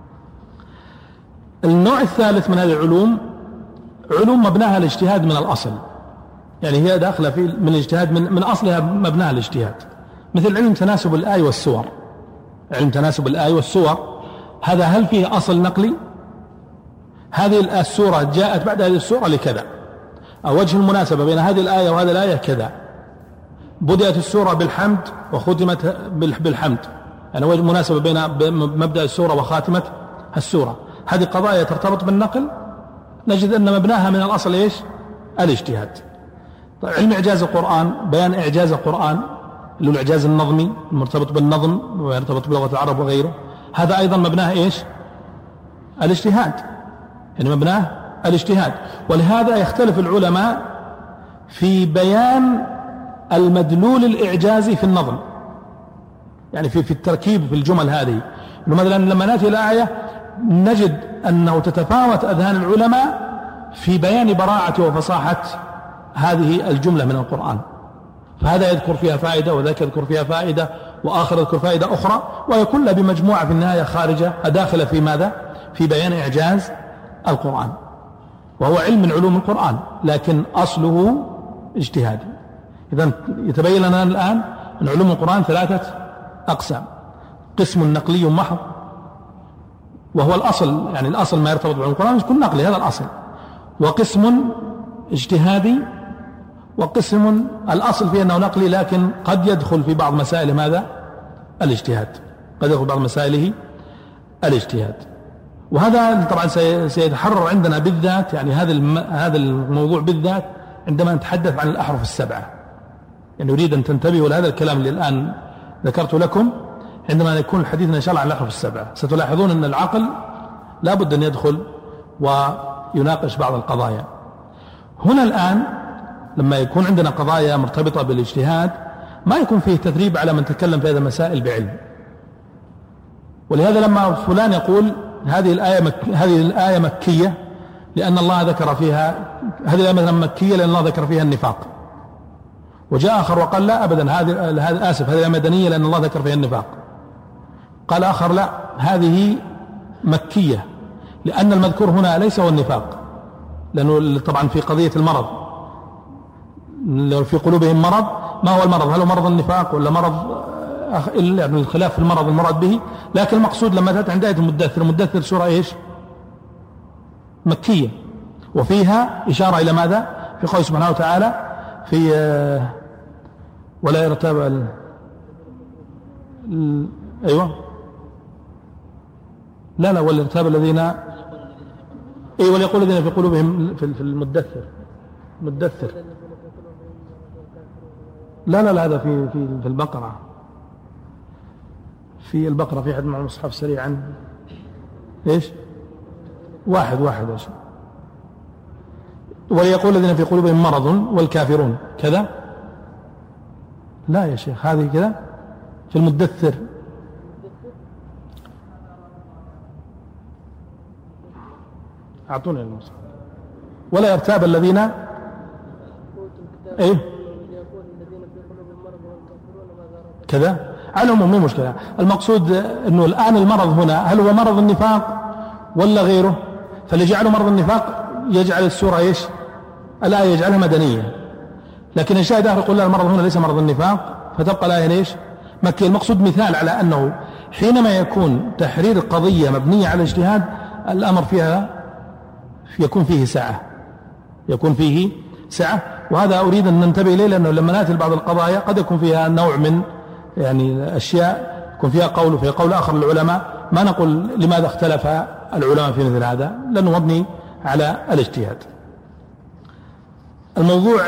النوع الثالث من هذه العلوم علوم مبناها الاجتهاد من الأصل، يعني هي داخلة في من الاجتهاد من أصلها مبناها الاجتهاد، مثل علم تناسب الآية والسور. علم تناسب الآية والسور هذا هل فيه أصل نقلي؟ هذه السورة جاءت بعد هذه السورة لكذا، أو وجه المناسبة بين هذه الآية وهذه الآية كذا، بدأت السورة بالحمد وختمت بالحمد، يعني وجه مناسبة بين مبدأ السورة وخاتمة السورة. هذه قضايا ترتبط بالنقل، نجد أن مبناها من الأصل إيش؟ الاجتهاد. طيب علم إعجاز القرآن، بيان إعجاز القرآن اللي هو الإعجاز النظمي المرتبط بالنظم ويرتبط بلغة العرب وغيره، هذا أيضا مبناه إيش؟ الاجتهاد، يعني مبناه الاجتهاد. ولهذا يختلف العلماء في بيان المدلول الإعجازي في النظم، يعني في التركيب في الجمل هذه. مثلا لما نأتي الآية نجد أنه تتفاوت أذهان العلماء في بيان براعة وفصاحة هذه الجملة من القرآن، فهذا يذكر فيها فائدة وذاك يذكر فيها فائدة وآخر يذكر فائدة أخرى، وهي كلها بمجموعة في النهاية خارجة داخلة في ماذا؟ في بيان إعجاز القرآن. وهو علم من علوم القرآن لكن أصله اجتهادي. إذن يتبين لنا الآن أن علوم القرآن 3 أقسام: قسم نقلي محض وهو الأصل، يعني الأصل ما يرتبط بعلوم القرآن يكون نقلي، هذا الأصل، وقسم اجتهادي، وقسم الأصل فيه أنه نقلي لكن قد يدخل في بعض مسائل ماذا؟ الاجتهاد، قد يدخل بعض مسائله الاجتهاد. وهذا طبعا سيتحرر عندنا بالذات، يعني هذا الموضوع بالذات عندما نتحدث عن الأحرف السبعة، يعني أريد أن تنتبهوا لهذا الكلام اللي الآن ذكرت لكم. عندما يكون حديثنا إن شاء الله عن الأحرف السبعة ستلاحظون أن العقل لا بد أن يدخل ويناقش بعض القضايا. هنا الآن لما يكون عندنا قضايا مرتبطة بالاجتهاد ما يكون فيه تثريب على من تكلم في هذه المسائل بعلم. ولهذا لما فلان يقول هذه الآية مكية لأن الله ذكر فيها، هذه الآية مثلا مكية لأن الله ذكر فيها النفاق، وجاء آخر وقال لا أبدا هذه الآية مدنية لأن الله ذكر فيها النفاق. قال آخر لا، هذه مكية لأن المذكور هنا ليس هو النفاق، لأنه طبعا في قضية المرض في قلوبهم مرض، ما هو المرض؟ هل هو مرض النفاق ولا مرض يعني الخلاف في المرض المراد به؟ لكن المقصود لما تأتي عند آية المدثر سورة إيش؟ مكية، وفيها إشارة إلى ماذا؟ في قوله سبحانه وتعالى في ولا يرتاب أيوة لا ولا يرتاب الذين وليقول الذين في قلوبهم في المدثر لا هذا في البقرة، في البقرة في أحد مع المصحف سريعا إيش؟ واحد إيش؟ وليقول الذين في قلوبهم مرض والكافرون كذا. لا يا شيخ هذه كذا في المدثر. أعطوني المصحف. ولا يرتاب الذين كذا. على العموم مو مشكلة، المقصود أنه الآن المرض هنا هل هو مرض النفاق ولا غيره؟ فاللي جعله مرض النفاق يجعل السورة إيش؟ الآية يجعلها مدنية، لكن الشاهد آخر يقول لا المرض هنا ليس مرض النفاق فتبقى الآية ليش؟ مكية. المقصود مثال على أنه حينما يكون تحرير القضية مبنية على اجتهاد الأمر فيها يكون فيه سعة، وهذا أريد أن ننتبه إليه، لأنه لما نأتي لبعض القضايا قد يكون فيها نوع من يعني أشياء يكون فيها قول وفيها قول آخر للعلماء، ما نقول لماذا اختلف العلماء في مثل هذا، لأنه مبني على الاجتهاد. الموضوع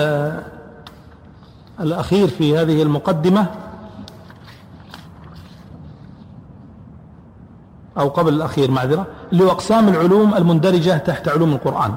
الأخير في هذه المقدمة أو قبل الأخير معذرة، اللي هو أقسام العلوم المندرجة تحت علوم القرآن.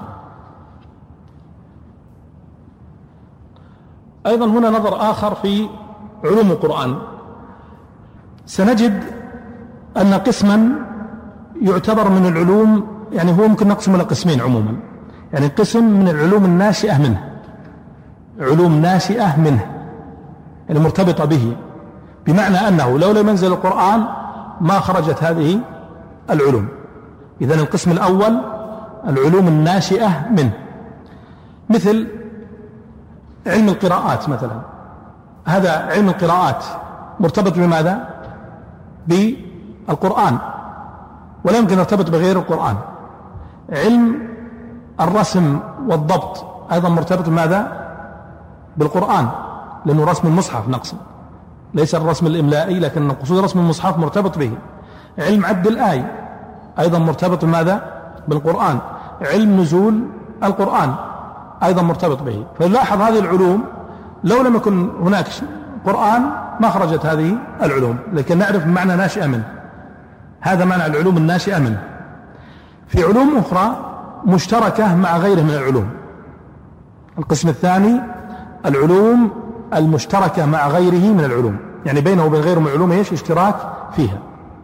أيضا هنا نظر آخر في علوم القرآن، سنجد أن قسما يعتبر من العلوم، يعني هو ممكن نقسم إلى قسمين عموما، يعني قسم من العلوم الناشئة منه، علوم ناشئة منه يعني مرتبطة به، بمعنى أنه لو لم ينزل القرآن ما خرجت هذه العلوم. إذن القسم الأول العلوم الناشئة منه، مثل علم القراءات مثلا، هذا علم القراءات مرتبط بماذا؟ بالقرآن، ولا يمكن يرتبط بغير القرآن. علم الرسم والضبط أيضا مرتبط بماذا؟ بالقرآن، لأنه رسم المصحف نقصد، ليس الرسم الإملائي، لكن قصود رسم المصحف مرتبط به. علم عد الآي أيضا مرتبط بماذا؟ بالقرآن. علم نزول القرآن أيضا مرتبط به. فلاحظ هذه العلوم لو لم يكن هناك قرآن ما خرجت هذه العلوم، لكن نعرف معنى ناشئة منه، هذا معنى العلوم الناشئة منه. في علوم أخرى مشتركة مع غيره من العلوم. القسم الثاني العلوم المشتركة مع غيره من العلوم، يعني بينه وبين غيره من العلوم ايش؟ اشتراك فيها.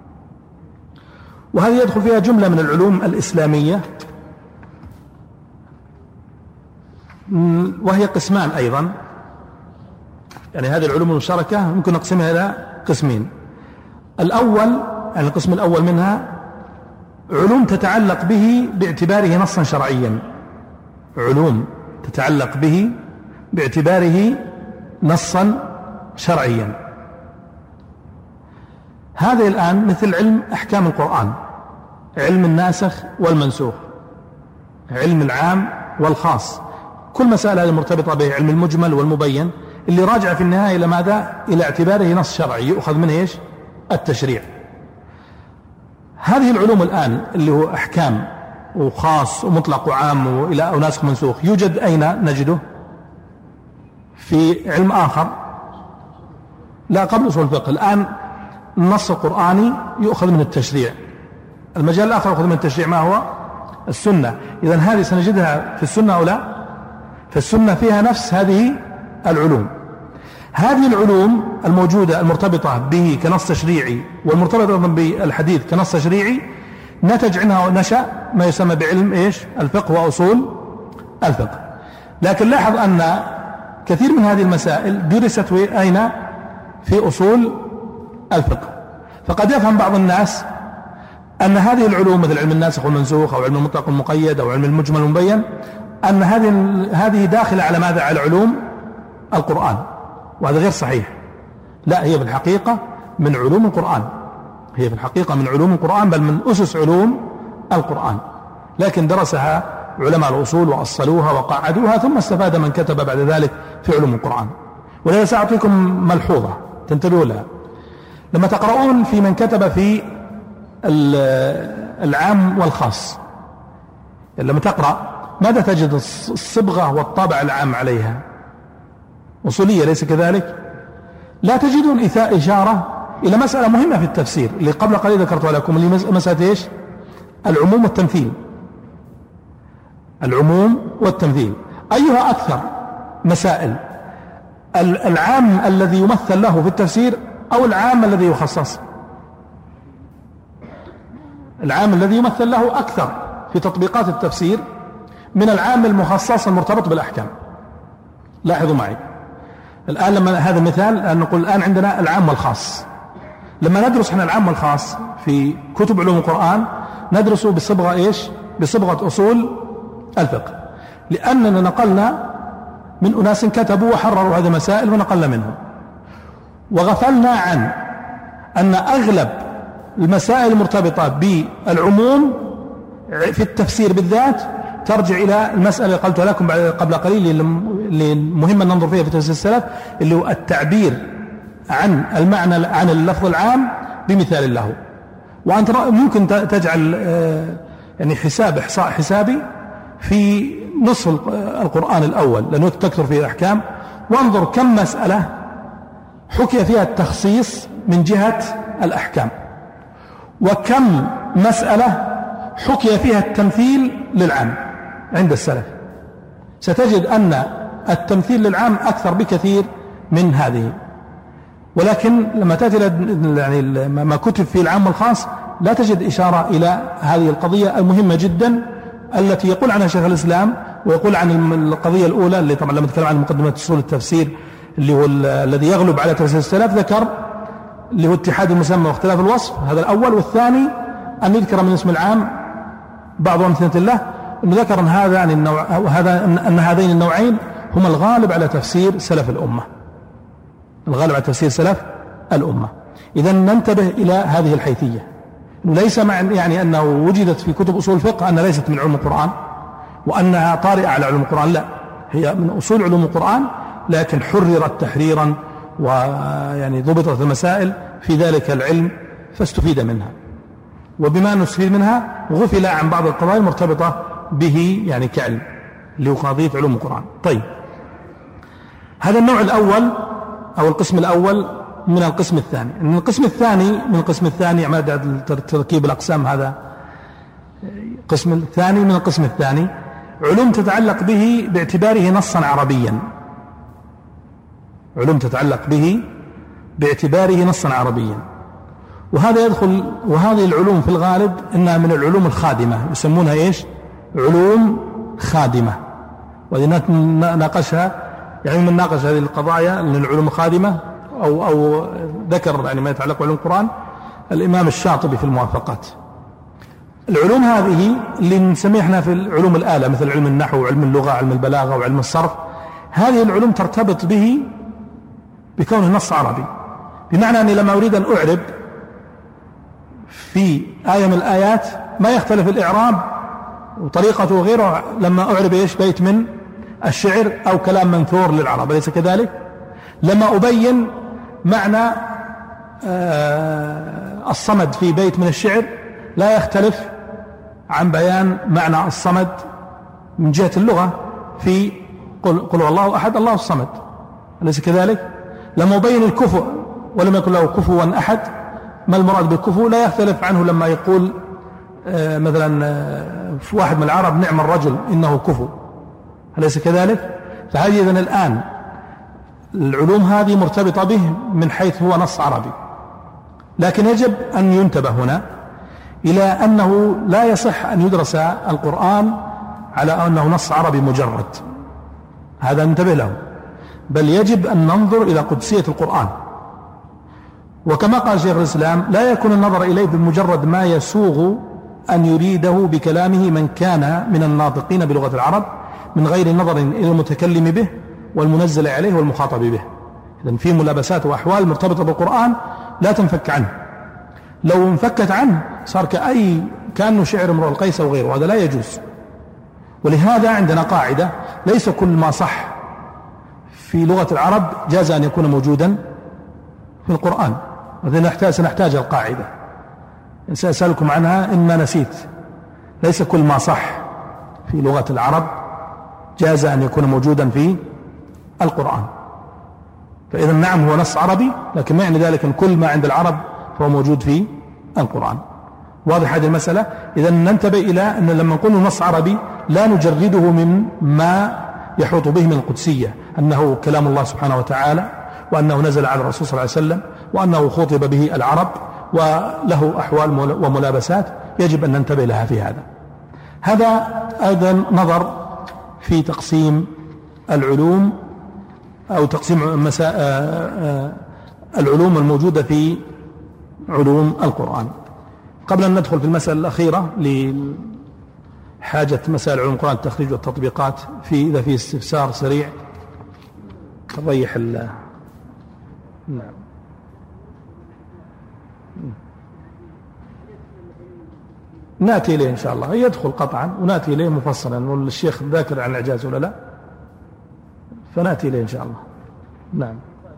وهذه يدخل فيها جملة من العلوم الإسلامية، وهي قسمان أيضا، يعني هذه العلوم المشتركة ممكن نقسمها إلى قسمين. الأول يعني القسم الأول منها علوم تتعلق به باعتباره نصا شرعيا، علوم تتعلق به باعتباره نصا شرعيا. هذه الآن مثل علم أحكام القرآن، علم الناسخ والمنسوخ، علم العام والخاص، كل مسألة المرتبطة به، علم المجمل والمبين، اللي راجع في النهاية إلى ماذا؟ إلى اعتباره نص شرعي يؤخذ منه إيش؟ التشريع. هذه العلوم الآن اللي هو أحكام وخاص ومطلق وعام وإلى ناسخ منسوخ، يوجد أين نجده؟ في علم آخر لا قبل أصول الفقه. الآن النص القرآني يؤخذ من التشريع، المجال الآخر يؤخذ من التشريع ما هو؟ السنة. إذن هذه سنجدها في السنة أو لا؟ فالسنة فيها نفس هذه العلوم. هذه العلوم الموجودة المرتبطة به كنص تشريعي والمرتبطة بالحديث كنص تشريعي نتج عنها ونشأ ما يسمى بعلم إيش؟ الفقه وأصول الفقه. لكن لاحظ أن كثير من هذه المسائل درست أين؟ في أصول الفقه. فقد يفهم بعض الناس أن هذه العلوم مثل علم الناسخ والمنسوخ أو علم المطلق والمقيد أو علم المجمل والمبين أن هذه داخلة على ماذا؟ على علوم القرآن، وهذا غير صحيح. لا، هي في الحقيقة من علوم القرآن، هي في الحقيقة من علوم القرآن، بل من أسس علوم القرآن، لكن درسها علماء الأصول وأصلوها وقعدوها، ثم استفاد من كتب بعد ذلك في علوم القرآن. ولذا سأعطيكم ملحوظة تنتبهوا لها. لما تقرؤون في من كتب في العام والخاص، لما تقرأ ماذا تجد؟ الصبغة والطابع العام عليها أصولية، ليس كذلك؟ لا تجدون إشارة إلى مسألة مهمة في التفسير اللي قبل قليل ذكرتها لكم، اللي مسألة إيش؟ العموم والتمثيل. العموم والتمثيل أيها أكثر مسائل؟ العام الذي يمثل له في التفسير أو العام الذي يخصص؟ العام الذي يمثل له أكثر في تطبيقات التفسير من العام المخصص المرتبط بالأحكام. لاحظوا معي الآن، لما هذا مثال نقول الآن عندنا العام والخاص. لما ندرس احنا العام والخاص في كتب علوم القرآن ندرسه بصبغة إيش؟ بصبغة أصول الفقه، لأننا نقلنا من أناس كتبوا وحرروا هذه المسائل ونقلنا منهم، وغفلنا عن أن أغلب المسائل المرتبطة بالعموم في التفسير بالذات ترجع إلى المسألة اللي قلت لكم قبل قليل اللي مهم أن ننظر فيها في تفسير السلف، اللي هو التعبير عن المعنى عن اللفظ العام بمثال له. وأنت ممكن تجعل يعني إحصاء حسابي في نصف القرآن الأول لأنه تكثر فيه الأحكام، وانظر كم مسألة حكي فيها التخصيص من جهة الأحكام، وكم مسألة حكي فيها التمثيل للعام عند السلف. ستجد أن التمثيل للعام أكثر بكثير من هذه. ولكن لما تأتي يعني ما كتب في العام والخاص لا تجد إشارة إلى هذه القضية المهمة جدا التي يقول عنها شيخ الإسلام، ويقول عن القضية الأولى اللي طبعا لما تكلم عن مقدمة أصول التفسير اللي هو الذي يغلب على تفسير السلف، ذكر اللي هو اتحاد المسمى واختلاف الوصف، هذا الأول. والثاني أن يذكر من اسم العام بعض أمثلة الله، أنه ذكر أن هذين النوعين هما الغالب على تفسير سلف الأمة، الغالب على تفسير سلف الأمة. إذا ننتبه إلى هذه الحيثية، ليس يعني أنه وجدت في كتب أصول الفقه أنها ليست من علوم القرآن وأنها طارئة على علوم القرآن، لا، هي من أصول علوم القرآن، لكن حررت تحريرا ويعني ضبطت المسائل في ذلك العلم فاستفيد منها. وبما نستفيد منها غفل عن بعض القضايا المرتبطة به يعني كعلم اللي هو قضية علوم القرآن. طيب، هذا النوع الأول أو القسم الأول من القسم الثاني. من القسم الثاني عماد تركيب الأقسام، هذا القسم الثاني من القسم الثاني، علوم تتعلق به باعتباره نصا عربيا. علوم تتعلق به باعتباره نصا عربيا، وهذا يدخل، وهذه العلوم في الغالب إنها من العلوم الخادمة، يسمونها إيش؟ علوم خادمة. وهذه ناقشها يعني من ناقش هذه القضايا من العلوم الخادمة أو ذكر يعني ما يتعلق بعلوم القرآن الإمام الشاطبي في الموافقات. العلوم هذه اللي نسميها احنا في العلوم الآلة، مثل علم النحو وعلم اللغة وعلم البلاغة وعلم الصرف، هذه العلوم ترتبط به بكونه نص عربي، بمعنى أني لما أريد أن أعرب في آية من الآيات ما يختلف الإعراب وطريقته وغيره لما أعرب إيش بيت من الشعر أو كلام منثور للعرب، أليس كذلك؟ لما أبين معنى الصمد في بيت من الشعر لا يختلف عن بيان معنى الصمد من جهة اللغة في قل هو الله أحد الله الصمد، أليس كذلك؟ لما أبين الكفو ولم يكن له كفوا أحد ما المراد بالكفو لا يختلف عنه لما يقول مثلا في واحد من العرب نعم الرجل إنه كفو، أليس كذلك؟ فهذه إذن الآن العلوم هذه مرتبطة به من حيث هو نص عربي، لكن يجب أن ينتبه هنا إلى أنه لا يصح أن يدرس القرآن على أنه نص عربي مجرد، هذا ننتبه له، بل يجب أن ننظر إلى قدسية القرآن، وكما قال شيخ الإسلام لا يكون النظر إليه بمجرد ما يسوغ أن يريده بكلامه من كان من الناطقين بلغة العرب من غير نظر إلى المتكلم به والمنزل عليه والمخاطب به. إذن في ملابسات وأحوال مرتبطة بالقرآن لا تنفك عنه، لو انفكت عنه صار كأنه شعر امرؤ القيس أو غيره، وهذا لا يجوز. ولهذا عندنا قاعدة ليس كل ما صح في لغة العرب جاز أن يكون موجودا في القرآن، وإذا سنحتاج القاعدة سأسألكم عنها إن ما نسيت. ليس كل ما صح في لغة العرب جاز أن يكون موجودا في القرآن، فإذا نعم هو نص عربي، لكن ما يعني ذلك أن كل ما عند العرب فهو موجود في القرآن. واضح هذه المسألة؟ إذا ننتبه إلى أن لما نقول نص عربي لا نجرده من ما يحوط به من القدسية، أنه كلام الله سبحانه وتعالى، وأنه نزل على الرسول صلى الله عليه وسلم، وأنه خطب به العرب، وله أحوال وملابسات يجب أن ننتبه لها في هذا. هذا أيضا نظر في تقسيم العلوم أو تقسيم العلوم الموجودة في علوم القرآن. قبل أن ندخل في المسألة الأخيرة لحاجة مسائل علوم القرآن التخريج والتطبيقات، إذا في استفسار سريع تريح نعم. نأتي إليه إن شاء الله، يدخل قطعا ونأتي إليه مفصلا، والشيخ ذاكر عن الإعجاز ولا لا، فنأتي إليه إن شاء الله. نعم.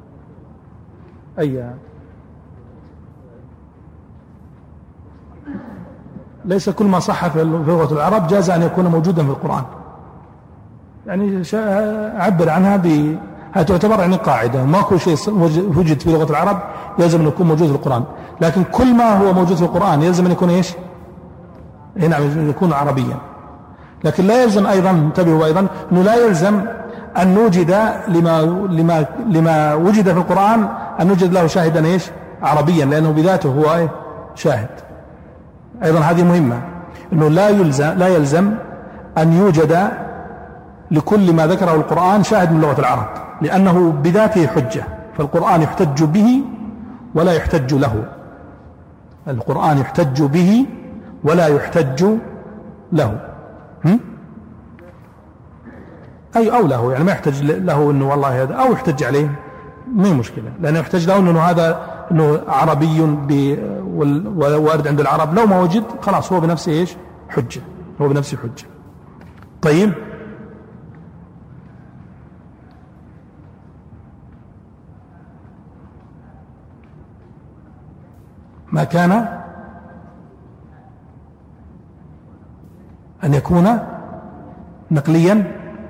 ليس كل ما صح في لغة العرب جاز أن يكون موجودا في القرآن، يعني أعبر عنها تعتبر يعني قاعدة، ما كل شيء وجد في لغة العرب يلزم أن يكون موجود في القرآن، لكن كل ما هو موجود في القرآن يلزم أن يكون إيش؟ نعم يكون عربيا. لكن لا يلزم أيضا، انتبهوا أيضا أنه لا يلزم أن نوجد لما وجد في القرآن أن نوجد له شاهدا إيش؟ عربيا، لأنه بذاته هو شاهد. أيضا هذه مهمة، أنه لا يلزم أن يوجد لكل ما ذكره القرآن شاهد من لغة العرب، لأنه بذاته حجة، فالقرآن يحتج به ولا يحتج له. القرآن يحتج به ولا يحتج له، أو له، يعني ما يحتج له أنه والله هذا، أو يحتج عليه ما هي مشكلة، لأنه يحتج له أنه هذا أنه عربي وارد عند العرب، لو ما وجد خلاص هو بنفسه إيش؟ حجة، هو بنفسه حجة. طيب، ما كان أن يكون نقليا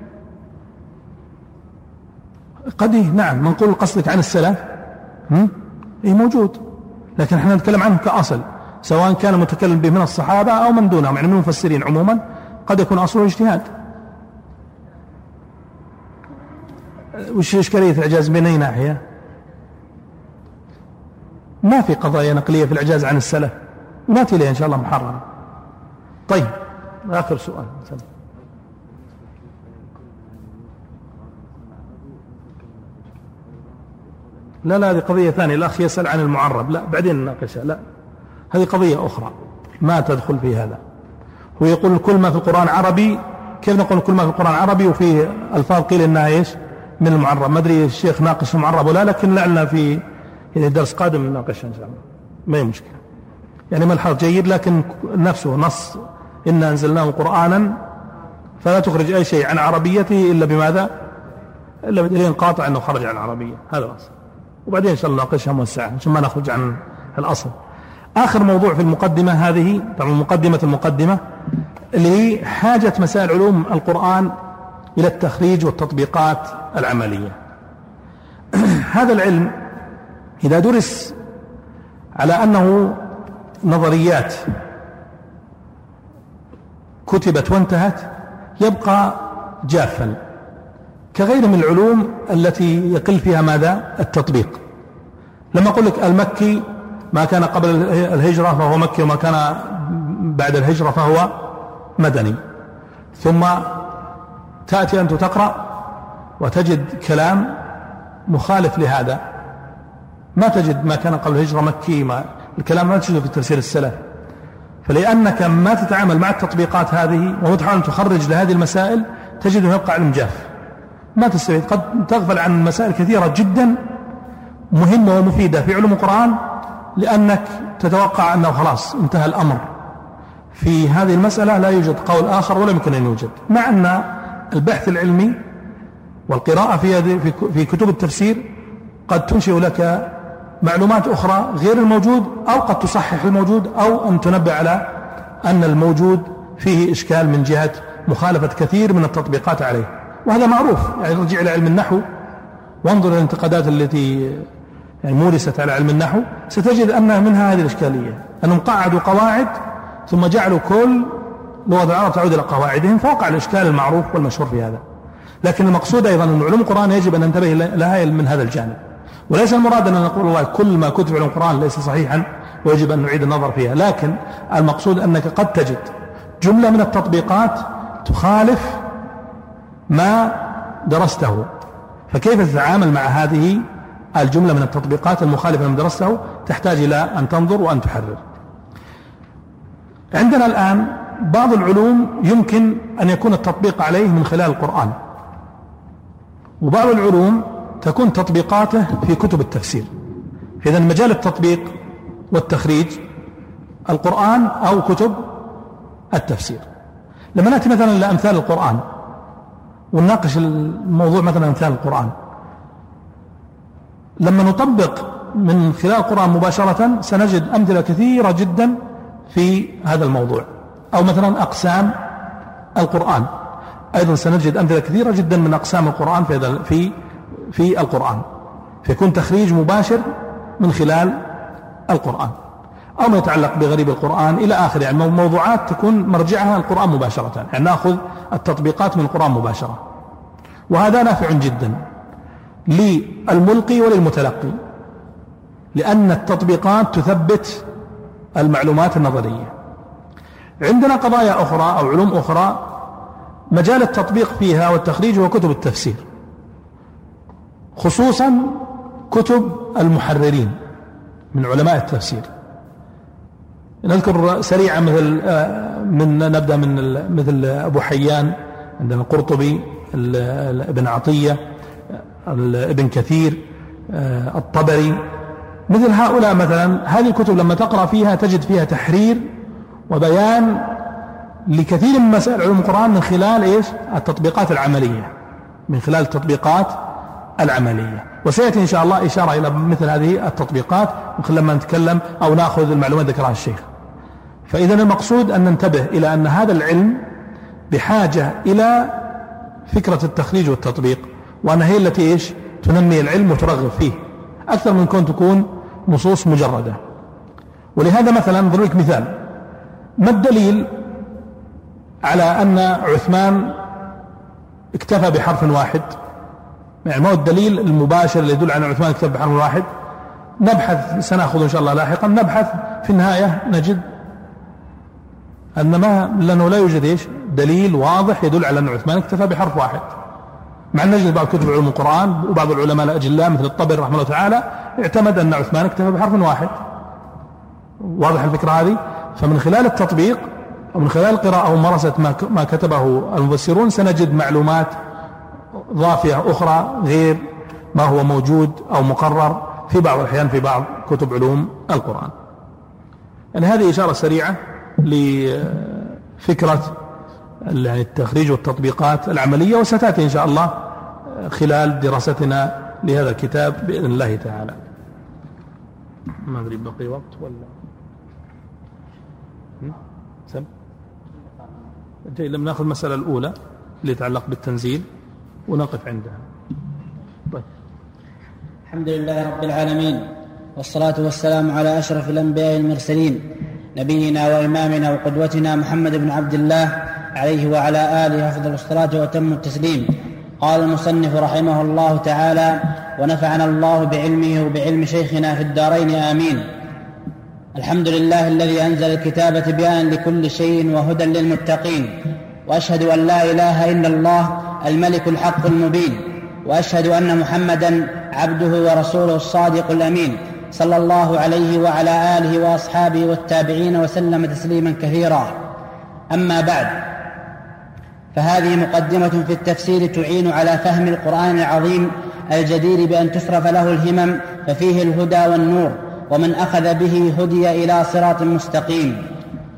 قد نعم منقول قصدك عن السلف موجود، لكن احنا نتكلم عنه كأصل، سواء كان متكلم به من الصحابة أو من دونهم، يعني من المفسرين عموما قد يكون أصله اجتهاد. وش إشكالية الإعجاز من أي ناحية؟ ما في قضايا نقلية في الإعجاز عن السلف، نأتي إليه إن شاء الله محررا. طيب، آخر سؤال. لا هذه قضية ثانية، الأخ يسأل عن المعرب، لا بعدين نناقشها، لا هذه قضية أخرى. ما تدخل في هذا. هو يقول كل ما في القرآن عربي، كيف نقول كل ما في القرآن عربي وفيه ألفاظ قيل إنها إيش من المعرب؟ ما أدري الشيخ ناقش المعرب ولا، لكن لعلنا في درس قادم نناقشها إن شاء الله، ما هي مشكلة. يعني ملحظ جيد، لكن نفسه نص إنا أنزلناه قرآنا فلا تخرج أي شيء عن عربيته إلا بماذا؟ إلا بدليل قاطع أنه خرج عن العربية، هذا الأصل. وبعدين إن شاء الله نناقشها موسعة عشان ما نخرج عن الأصل. آخر موضوع في المقدمة هذه، طبعا المقدمة اللي هي حاجة مسائل علوم القرآن إلى التخريج والتطبيقات العملية. هذا العلم إذا درس على أنه نظريات كتبت وانتهت يبقى جافا، كغير من العلوم التي يقل فيها ماذا؟ التطبيق. لما أقول لك المكي ما كان قبل الهجرة فهو مكي، وما كان بعد الهجرة فهو مدني، ثم تأتي أنت تقرأ وتجد كلام مخالف لهذا، ما تجد ما كان قبل الهجرة مكي، الكلام ما تجده في تفسير السلف. فلأنك ما تتعامل مع التطبيقات هذه وتحاول تخرج لهذه المسائل تجده يبقى علم جاف، ما تستفيد. قد تغفل عن مسائل كثيرة جدا مهمة ومفيدة في علوم القرآن، لأنك تتوقع أنه خلاص انتهى الأمر في هذه المسألة، لا يوجد قول آخر ولا يمكن أن يوجد. مع أن البحث العلمي والقراءة في كتب التفسير قد تنشئ لك معلومات أخرى غير الموجود، أو قد تصحح الموجود، أو أن تنبه على أن الموجود فيه إشكال من جهة مخالفة كثير من التطبيقات عليه، وهذا معروف. يعني رجع إلى علم النحو وانظر الانتقادات التي يعني مورست على علم النحو، ستجد أن منها هذه الإشكالية، أنهم قعدوا قواعد ثم جعلوا كل لغة العرب تعود إلى قواعدهم، فوقع الإشكال المعروف والمشهور في هذا. لكن المقصود أيضا أن علوم القرآن يجب أن ننتبه لها من هذا الجانب، وليس المراد أن نقول والله كل ما كتب علوم القرآن ليس صحيحا ويجب أن نعيد النظر فيها، لكن المقصود أنك قد تجد جملة من التطبيقات تخالف ما درسته، فكيف تتعامل مع هذه الجملة من التطبيقات المخالفة لما درسته؟ تحتاج إلى أن تنظر وأن تحرر. عندنا الآن بعض العلوم يمكن أن يكون التطبيق عليه من خلال القرآن، وبعض العلوم تكون تطبيقاته في كتب التفسير. إذن مجال التطبيق والتخريج القرآن أو كتب التفسير. لما نأتي مثلا إلى أمثال القرآن ونناقش الموضوع مثلا أمثال القرآن، لما نطبق من خلال القرآن مباشرة سنجد أمثلة كثيرة جدا في هذا الموضوع. أو مثلا أقسام القرآن، أيضا سنجد أمثلة كثيرة جدا من أقسام القرآن في القرآن، فيكون تخريج مباشر من خلال القرآن، أو ما يتعلق بغريب القرآن إلى آخر، يعني موضوعات تكون مرجعها القرآن مباشرة، يعني نأخذ التطبيقات من القرآن مباشرة. وهذا نافع جدا للملقي وللمتلقي، لأن التطبيقات تثبت المعلومات النظرية. عندنا قضايا أخرى أو علوم أخرى مجال التطبيق فيها والتخريج هو كتب التفسير، خصوصا كتب المحررين من علماء التفسير. نذكر سريعا نبدأ من مثل أبو حيان، عندنا القرطبي، ابن عطية، ابن كثير، الطبري، مثل هؤلاء مثلا. هذه الكتب لما تقرأ فيها تجد فيها تحرير وبيان لكثير من مسائل علوم القرآن من خلال إيش؟ التطبيقات العملية، من خلال التطبيقات العملية. وسيأتي إن شاء الله إشارة إلى مثل هذه التطبيقات لما نتكلم أو نأخذ المعلومات ذكرها الشيخ. فإذا المقصود أن ننتبه إلى أن هذا العلم بحاجة إلى فكرة التخريج والتطبيق، وأنها هي التي إيش؟ تنمي العلم وترغب فيه أكثر من كون تكون نصوص مجردة. ولهذا مثلا نضرب لك مثال، ما الدليل على أن عثمان اكتفى بحرف واحد؟ يعني ما هو الدليل المباشر اللي يدل على أن عثمان اكتفى بحرف واحد؟ نبحث، سنأخذ إن شاء الله لاحقا، نبحث في النهاية نجد أن لأنه لا يوجد إيش؟ دليل واضح يدل على أن عثمان اكتفى بحرف واحد، مع أن نجد بعض كتب علوم القرآن وبعض العلماء الأجلاء مثل الطبري رحمه الله تعالى اعتمد أن عثمان اكتفى بحرف واحد. واضح الفكرة هذه؟ فمن خلال التطبيق ومن خلال القراءة وممارسة ما كتبه المفسرون سنجد معلومات ضافية أخرى غير ما هو موجود أو مقرر في بعض الأحيان في بعض كتب علوم القرآن. يعني هذه إشارة سريعة لفكرة يعني التخريج والتطبيقات العملية، وستأتي إن شاء الله خلال دراستنا لهذا الكتاب بإذن الله تعالى. ما أدري بقي وقت ولا سم؟ جيد، لم نأخذ المسألة الأولى اللي يتعلق بالتنزيل ونقف عندها. طيب. الحمد لله رب العالمين، والصلاة والسلام على أشرف الأنبياء المرسلين، نبينا وإمامنا وقدوتنا محمد بن عبد الله عليه وعلى آله أفضل الصلاة وأتم التسليم. قال المصنف رحمه الله تعالى: ونفعنا الله بعلمه وبعلم شيخنا في الدارين آمين. الحمد لله الذي أنزل الكتاب تبيانا لكل شيء وهدى للمتقين، وأشهد أن لا إله إلا الله الملك الحق المبين، وأشهد أن محمدا عبده ورسوله الصادق الأمين، صلى الله عليه وعلى آله وأصحابه والتابعين وسلم تسليما كثيرا. أما بعد، فهذه مقدمة في التفسير تعين على فهم القرآن العظيم الجدير بأن تصرف له الهمم، ففيه الهدى والنور، ومن أخذ به هدي إلى صراط مستقيم.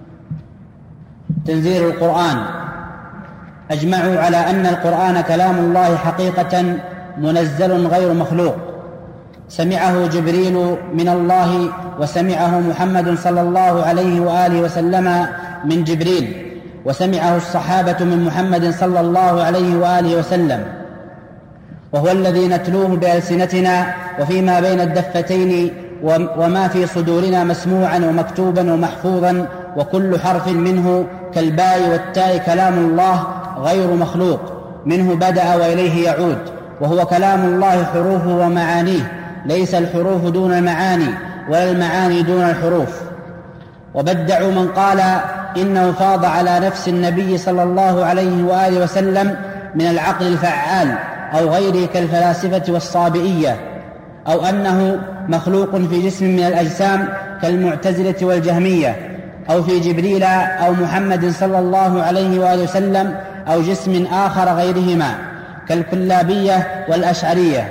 تنزيل القرآن. أجمعوا على أن القرآن كلام الله حقيقة منزل غير مخلوق، سمعه جبريل من الله، وسمعه محمد صلى الله عليه وآله وسلم من جبريل، وسمعه الصحابة من محمد صلى الله عليه وآله وسلم، وهو الذي نتلوه بألسنتنا وفيما بين الدفتين وما في صدورنا مسموعا ومكتوبا ومحفوظا، وكل حرف منه كالباء والتاء كلام الله غير مخلوق، منه بدأ وإليه يعود، وهو كلام الله حروفه ومعانيه، ليس الحروف دون المعاني ولا المعاني دون الحروف. وبدعوا من قال إنه فاض على نفس النبي صلى الله عليه وآله وسلم من العقل الفعال أو غيره كالفلاسفة والصابئية، أو أنه مخلوق في جسم من الأجسام كالمعتزلة والجهمية، أو في جبريل أو محمد صلى الله عليه وآله وسلم، أو جسم آخر غيرهما كالكلابية والأشعرية،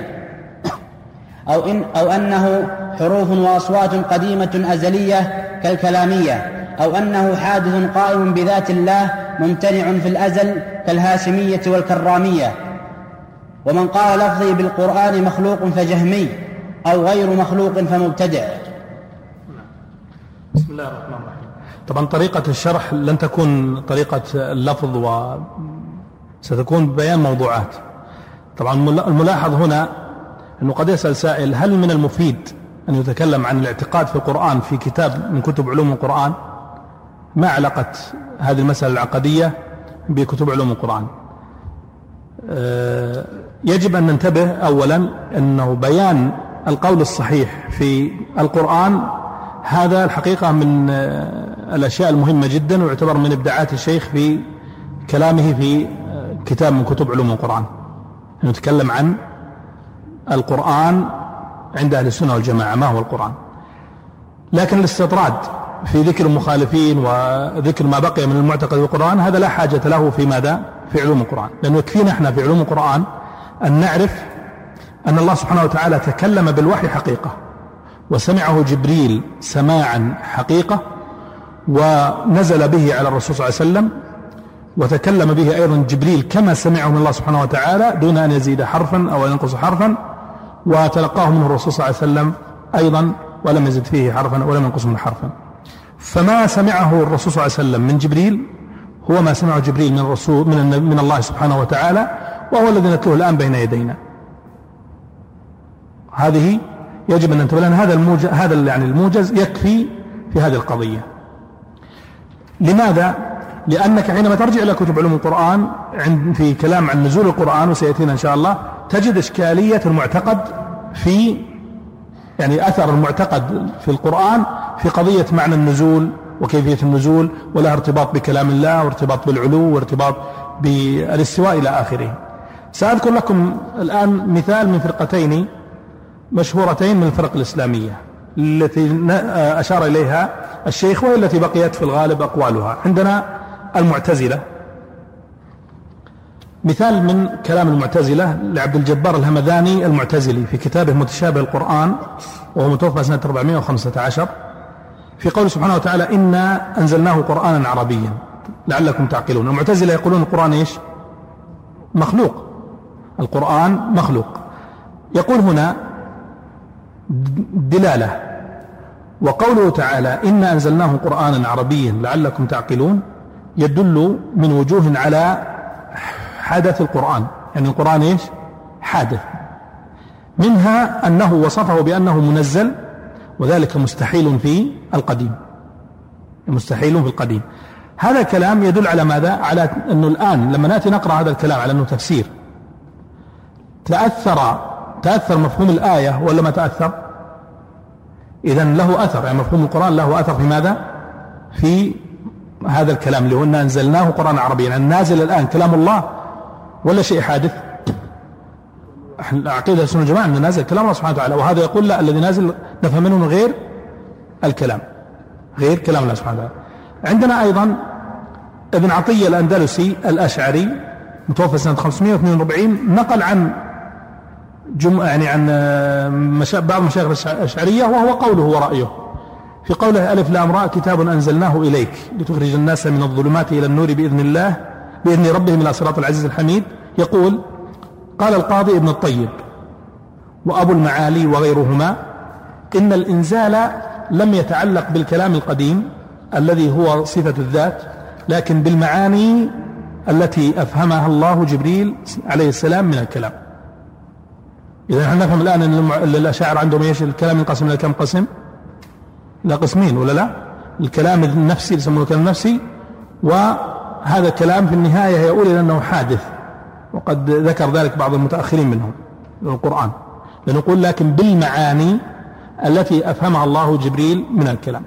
أو أنه حروف وأصوات قديمة أزلية كالكلامية، أو أنه حادث قائم بذات الله ممتنع في الأزل كالهاشمية والكرامية. ومن قال لفظي بالقرآن مخلوق فجهمي، أو غير مخلوق فمبتدع. بسم الله الرحمن الرحيم. طبعا طريقة الشرح لن تكون طريقة اللفظ، وستكون بيان موضوعات. طبعا الملاحظ هنا أنه قد يسأل سائل: هل من المفيد أن يتكلم عن الاعتقاد في القرآن في كتاب من كتب علوم القرآن؟ ما علاقة هذه المسألة العقدية بكتب علوم القرآن؟ يجب أن ننتبه أولا أنه بيان القول الصحيح في القرآن هذا الحقيقة من الأشياء المهمة جدا، ويعتبر من إبداعات الشيخ في كلامه في كتاب من كتب علوم القرآن، نتكلم عن القرآن عند أهل السنة والجماعة ما هو القرآن. لكن الاستطراد في ذكر المخالفين وذكر ما بقي من المعتقد بالقرآن هذا لا حاجة له في ماذا؟ في علوم القرآن، لأنه يكفينا احنا في علوم القرآن أن نعرف أن الله سبحانه وتعالى تكلم بالوحي حقيقة، وسمعه جبريل سماعا حقيقة، ونزل به على الرسول صلى الله عليه وسلم، وتكلم به أيضا جبريل كما سمعه من الله سبحانه وتعالى دون أن يزيد حرفا أو ينقص حرفا، وتلقاه من الرسول صلى الله عليه وسلم أيضا ولم يزد فيه حرفا ولم ينقص منه حرفا. فما سمعه الرسول صلى الله عليه وسلم من جبريل هو ما سمعه جبريل من الرسول من الله سبحانه وتعالى، وهو الذي نتلوه الآن بين يدينا. هذه يجب أن ننتبه لنا، هذا يعني الموجز يكفي في هذه القضية. لماذا؟ لأنك حينما ترجع إلى كتب علوم القرآن في كلام عن نزول القرآن وسيأتينا إن شاء الله، تجد إشكالية المعتقد في يعني أثر المعتقد في القرآن في قضية معنى النزول وكيفية النزول، ولها ارتباط بكلام الله وارتباط بالعلو وارتباط بالاستواء إلى آخره. سأذكر لكم الآن مثال من فرقتين مشهورتين من الفرق الإسلامية، التي أشار إليها الشيخ، وهي التي بقيت في الغالب أقوالها. عندنا المعتزلة. مثال من كلام المعتزلة لعبد الجبار الهمذاني المعتزلي في كتابه متشابه القرآن، وهو متوفى سنة 415، في قوله سبحانه وتعالى: إنا أنزلناه قرآنا عربيا لعلكم تعقلون. المعتزلة يقولون القرآن إيش؟ مخلوق، القرآن مخلوق. يقول هنا دلالة، وقوله تعالى: إنا أنزلناه قرآنا عربيا لعلكم تعقلون، يدل من وجوه على حدث القرآن، يعني القرآن إيش؟ حادث. منها أنه وصفه بأنه منزل، وذلك مستحيل في القديم، مستحيل في القديم. هذا الكلام يدل على ماذا؟ على أنه الآن لما نأتي نقرأ هذا الكلام على أنه تفسير، تأثر مفهوم الآية ولا ما تأثر؟ إذن له أثر، يعني مفهوم القرآن له أثر في ماذا؟ في هذا الكلام اللي هو إنا أنزلناه قرآن عربيا. يعني النازل الآن كلام الله ولا شيء حادث؟ عقيدة السنة والجماعة أن نازل كلام الله سبحانه وتعالى، وهذا يقول لا، الذي نازل نفهم منه من غير الكلام، غير كلام الله سبحانه وتعالى. عندنا أيضا ابن عطية الأندلسي الأشعري متوفى سنة 542، نقل عن يعني عن بعض مشايخ الأشعرية، وهو قوله ورأيه في قوله: ألف لام راء كتاب أنزلناه إليك لتخرج الناس من الظلمات إلى النور بإذن ربهم إلى صراط العزيز الحميد. يقول: قال القاضي ابن الطيب وأبو المعالي وغيرهما: إن الإنزال لم يتعلق بالكلام القديم الذي هو صفة الذات، لكن بالمعاني التي أفهمها الله جبريل عليه السلام من الكلام. إذا نحن نفهم الآن أن الأشاعرة عندهم إيش؟ الكلام ينقسم إلى كم قسم؟ إلى قسمين ولا لا؟ الكلام النفسي يسمونه الكلام النفسي، وهذا الكلام في النهاية يقول إلى أنه حادث، وقد ذكر ذلك بعض المتأخرين منهم من القرآن، لنقول لكن بالمعاني التي أفهمها الله جبريل من الكلام.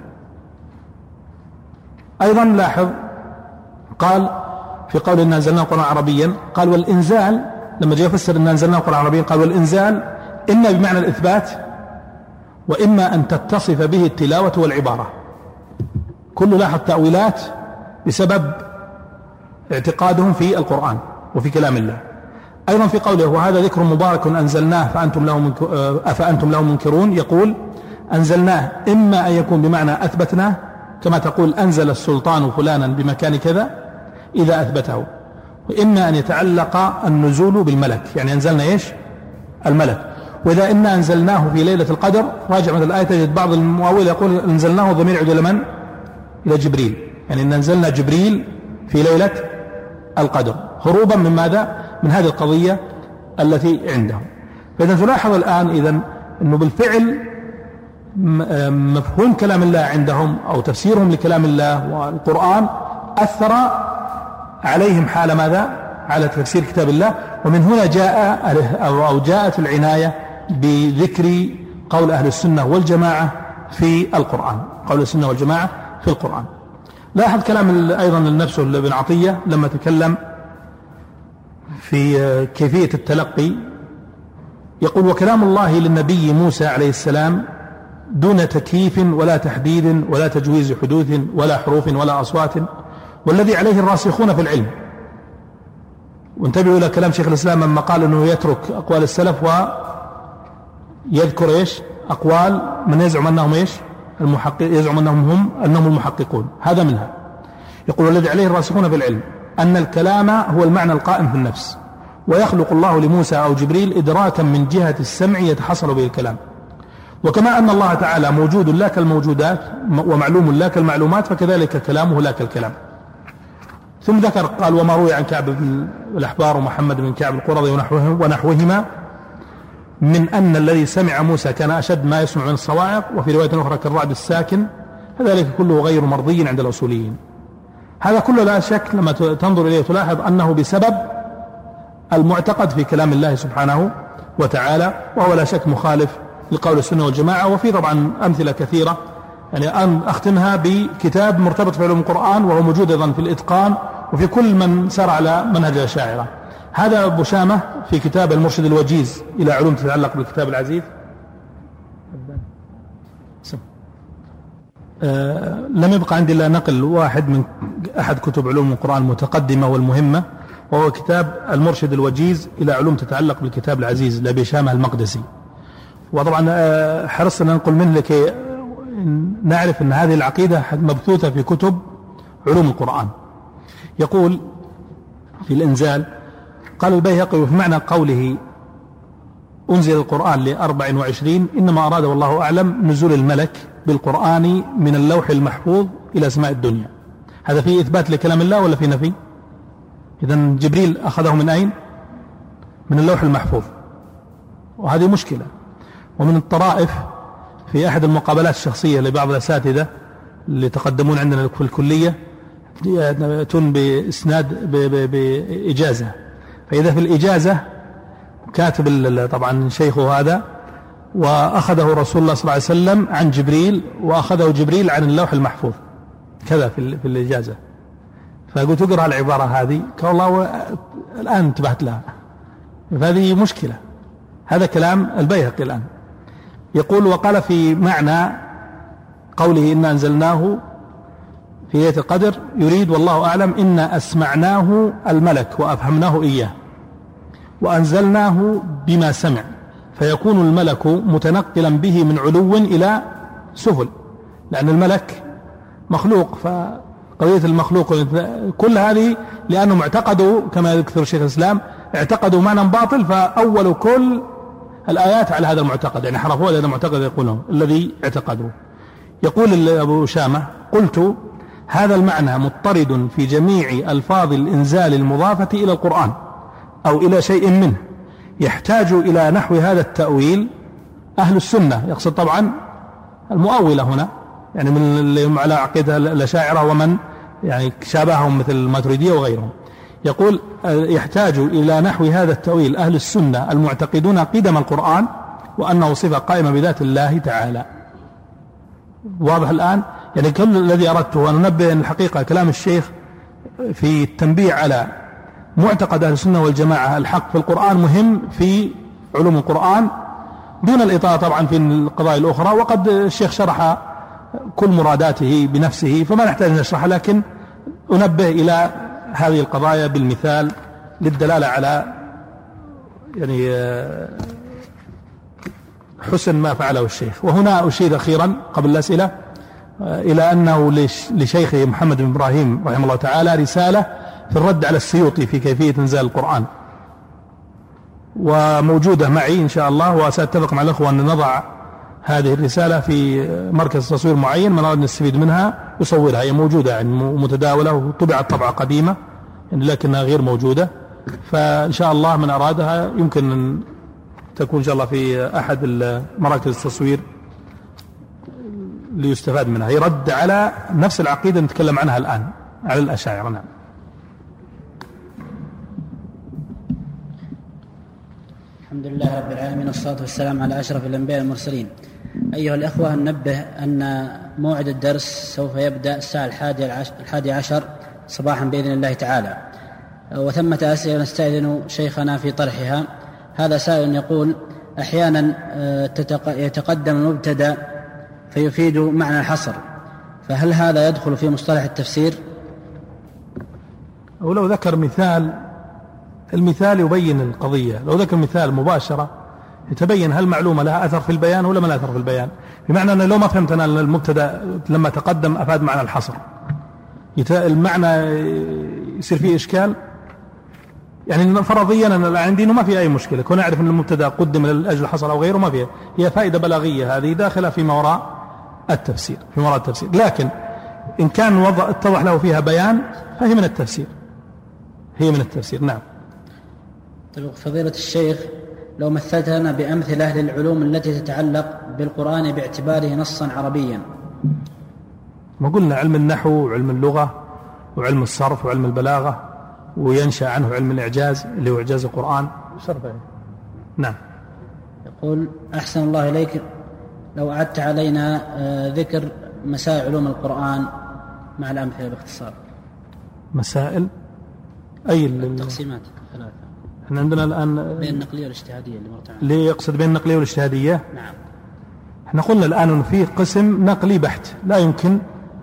أيضا لاحظ قال في قول إن أنزلناه قرآن عربيا، قال والإنزال لما جاء يفسر إن أنزلناه قرآن عربيا قال والإنزال إما بمعنى الإثبات، وإما أن تتصف به التلاوة والعبارة. كل لاحظ تأويلات بسبب اعتقادهم في القرآن وفي كلام الله. أيضا في قوله: وهذا ذكر مبارك أنزلناه أفأنتم له منكرون، يقول: أنزلناه إما أن يكون بمعنى أثبتناه، كما تقول أنزل السلطان فلانا بمكان كذا إذا أثبته، وإما أن يتعلق النزول بالملك، يعني أنزلنا إيش؟ الملك. وإذا إنا أنزلناه في ليلة القدر، راجع مثل الآية تجد بعض المؤول يقول أنزلناه ضمير يعود إلى من؟ إلى جبريل، يعني إن أنزلنا جبريل في ليلة القدر، هروبا من ماذا؟ من هذه القضية التي عندهم. فإذا تلاحظ الآن أنه بالفعل مفهوم كلام الله عندهم أو تفسيرهم لكلام الله والقرآن أثر عليهم حال ماذا؟ على تفسير كتاب الله. ومن هنا جاءت العناية بذكر قول أهل السنة والجماعة في القرآن، قول السنة والجماعة في القرآن. لاحظ كلام أيضا لنفسه ابن عطية لما تكلم في كيفية التلقي، يقول: وكلام الله للنبي موسى عليه السلام دون تكييف ولا تحديد ولا تجويز حدوث ولا حروف ولا أصوات، والذي عليه الراسخون في العلم. وانتبهوا إلى كلام شيخ الإسلام لما قال أنه يترك أقوال السلف ويذكر إيش؟ أقوال من يزعم أنهم إيش؟ يزعم أنهم المحققون. هذا منها. يقول: والذي عليه الراسخون في العلم أن الكلام هو المعنى القائم في النفس، ويخلق الله لموسى أو جبريل إدراكا من جهة السمع يتحصل به الكلام. وكما أن الله تعالى موجود لا كالموجودات ومعلوم لا كالمعلومات، فكذلك كلامه لا كالكلام. ثم ذكر قال: وما روي عن كعب بن الأحبار ومحمد بن كعب القرظي ونحوهما من أن الذي سمع موسى كان أشد ما يسمع من الصواعق، وفي رواية أخرى كالرعد الساكن، فذلك كله غير مرضي عند الأصوليين. هذا كله لا شك لما تنظر إليه تلاحظ أنه بسبب المعتقد في كلام الله سبحانه وتعالى، وهو لا شك مخالف لقول السنة والجماعة. وفي طبعا أمثلة كثيرة، يعني أن أختمها بكتاب مرتبط في علوم القرآن وهو موجود أيضا في الإتقان وفي كل من سار على منهج الأشاعرة. هذا أبو شامة في كتاب المرشد الوجيز إلى علوم تتعلق بالكتاب العزيز. لم يبقى عندي إلا نقل واحد من أحد كتب علوم القرآن المتقدمة والمهمة، وهو كتاب المرشد الوجيز إلى علوم تتعلق بالكتاب العزيز لأبي شامة المقدسي. وطبعا حرصنا ننقل منه لكي نعرف أن هذه العقيدة مبثوثة في كتب علوم القرآن. يقول في الإنزال: قال البيهقي في معنى قوله أنزل القرآن ل24 إنما أراد والله أعلم نزول الملك بالقرآن من اللوح المحفوظ إلى سماء الدنيا. هذا فيه إثبات لكلام الله ولا فيه نفي؟ إذن جبريل أخذه من أين؟ من اللوح المحفوظ، وهذه مشكلة. ومن الطرائف في أحد المقابلات الشخصية لبعض الأساتذة اللي تقدمون عندنا في الكلية يأتون بإسناد بإجازة، فإذا في الإجازة كاتب طبعا شيخه هذا وأخذه رسول الله صلى الله عليه وسلم عن جبريل وأخذه جبريل عن اللوح المحفوظ كذا في الإجازة. فقلت اقرأ العبارة هذه، قال الله الآن انتبهت لها، فهذه مشكلة. هذا كلام البيهقي الآن. يقول: وقال في معنى قوله إنا أنزلناه في ليلة القدر يريد والله أعلم إنا أسمعناه الملك وأفهمناه إياه وأنزلناه بما سمع، فيكون الملك متنقلا به من علو إلى سفل، لأن الملك مخلوق، فقضية المخلوق كل هذه لأنهم اعتقدوا كما يذكر شيخ الإسلام اعتقدوا معنى باطل، فأول كل الآيات على هذا المعتقد، يعني حرفوا هذا المعتقد يقولون الذي اعتقدوا. يقول أبو شامة: قلت هذا المعنى مضطرد في جميع ألفاظ الإنزال المضافة إلى القرآن أو إلى شيء منه، يحتاج إلى نحو هذا التأويل أهل السنة، يقصد طبعا المؤولة هنا، يعني من اللي هم على عقيدة الأشاعرة ومن يعني شابههم مثل الماتريدية وغيرهم. يقول: يحتاج إلى نحو هذا التأويل أهل السنة المعتقدون قدم القرآن وأنه صفة قائمة بذات الله تعالى. واضح الآن؟ يعني كل الذي أردته أن أنبه أن الحقيقة كلام الشيخ في التنبيه على معتقد أهل السنة والجماعة الحق في القرآن مهم في علوم القرآن، دون الإطالة طبعا في القضايا الأخرى، وقد الشيخ شرح كل مراداته بنفسه فما نحتاج نشرح، لكن أنبه إلى هذه القضايا بالمثال للدلالة على يعني حسن ما فعله الشيخ. وهنا أشير أخيرا قبل الأسئلة إلى أنه لشيخه محمد بن إبراهيم رحمه الله تعالى رسالة في الرد على السيوطي في كيفية إنزال القرآن، وموجودة معي إن شاء الله، وسأتفق مع الأخوة أن نضع هذه الرسالة في مركز تصوير معين من أراد نستفيد منها يصورها. هي موجودة يعني متداولة وطبعت طبعة قديمة يعني لكنها غير موجودة، فإن شاء الله من أرادها يمكن أن تكون إن شاء الله في أحد مراكز التصوير ليستفاد منها. يرد على نفس العقيدة نتكلم عنها الآن على الأشاعرة. نعم. الحمد لله رب العالمين، والصلاة والسلام على أشرف الأنبياء والمرسلين. أيها الأخوة، ننبه أن موعد الدرس سوف يبدأ الساعة 11 صباحا بإذن الله تعالى، وثمة أسئلة نستأذن شيخنا في طرحها. هذا سائل يقول: أحيانا يتقدم المبتدأ فيفيد معنى الحصر، فهل هذا يدخل في مصطلح التفسير؟ ولو ذكر مثال، المثال يبين القضية. لو ذكر مثال مباشرة يتبين هل معلومة لها أثر في البيان ولا ما لها أثر في البيان، بمعنى أن لو ما فهمت أنا المبتدأ لما تقدم أفاد معنى الحصر، المعنى يصير فيه إشكال. يعني فرضيا أنا عندي إنه ما في أي مشكلة، كون أعرف أن المبتدأ قدم لأجل الحصر أو غيره ما فيه، هي فائدة بلاغية هذه داخلة في ما وراء التفسير، في وراء التفسير. لكن إن كان اتضح له فيها بيان فهي من التفسير، هي من التفسير. نعم. طيب فضيلة الشيخ، لو مثلت لنا بأمثلة للعلوم التي تتعلق بالقرآن باعتباره نصا عربيا. ما قلنا علم النحو وعلم اللغة وعلم الصرف وعلم البلاغة، وينشأ عنه علم الإعجاز اللي هو إعجاز القرآن. نعم. يقول: أحسن الله إليك، لو أعدت علينا ذكر مسائل علوم القرآن مع الأمثلة باختصار. مسائل أي التقسيمات ثلاثة. احنا عندنا الآن بين النقلية والاجتهادية اللي مرت عنها. ليه يقصد بين النقلية والاجتهادية؟ نعم. احنا قلنا الآن أنه فيه قسم نقلي بحت لا يمكن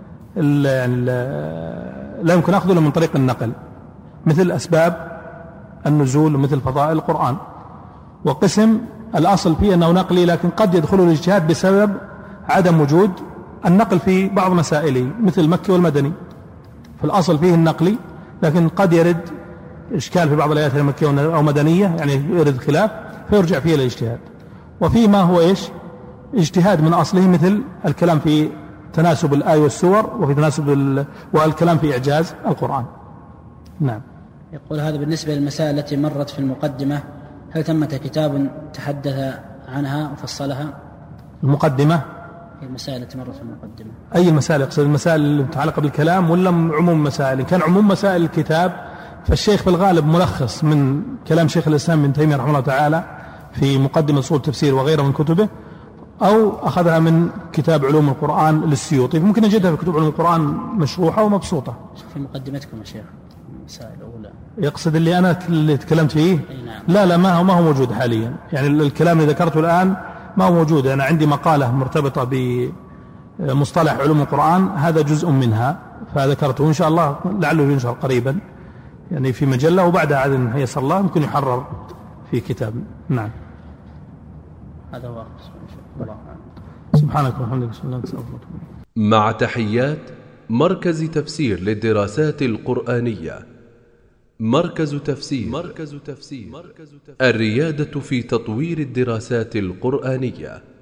أخذه من طريق النقل، مثل أسباب النزول ومثل فضائل القرآن. وقسم الأصل فيه أنه نقلي، لكن قد يدخله الاجتهاد بسبب عدم وجود النقل في بعض مسائله، مثل المكي والمدني، فالأصل فيه النقلي، لكن قد يرد إشكال في بعض الآيات المكية أو مدنية، يعني يرد خلاف فيرجع فيه الاجتهاد. وفي ما هو اجتهاد من أصله، مثل الكلام في تناسب الآية والسور، وفي والكلام في إعجاز القرآن. نعم. يقول هذا بالنسبة للمسائل التي مرت في المقدمة، هل ثمة كتاب تحدث عنها وفصلها؟ المقدمة المسائل التي مرت في المقدمة، أي المسائل؟ يقصد المسائل المتعلقة بالكلام ولا عموم المسائل؟ إن كان عموم مسائل الكتاب فالشيخ في الغالب ملخص من كلام شيخ الإسلام ابن تيمية رحمه الله تعالى في مقدمة أصول التفسير وغيره من كتبه، أو أخذها من كتاب علوم القرآن للسيوطي، ممكن نجدها في كتب علوم القرآن مشروحة ومبسوطة. في مقدمتكم يا شيخ المسائل الأولى يقصد اللي تكلمت فيه؟ نعم. لا ما هو موجود حاليا، يعني الكلام اللي ذكرته الآن ما هو موجود. أنا عندي مقالة مرتبطة بمصطلح علوم القرآن، هذا جزء منها فذكرته، إن شاء الله لعله ينشر قريبا يعني في مجلة، وبعدها عاد إن يسر الله ممكن يحرر في كتاب. نعم. هذا هو. سبحانك وبحمدك أشهد أن لا إله إلا أنت. مع تحيات مركز تفسير للدراسات القرآنية. مركز تفسير الريادة في تطوير الدراسات القرآنية.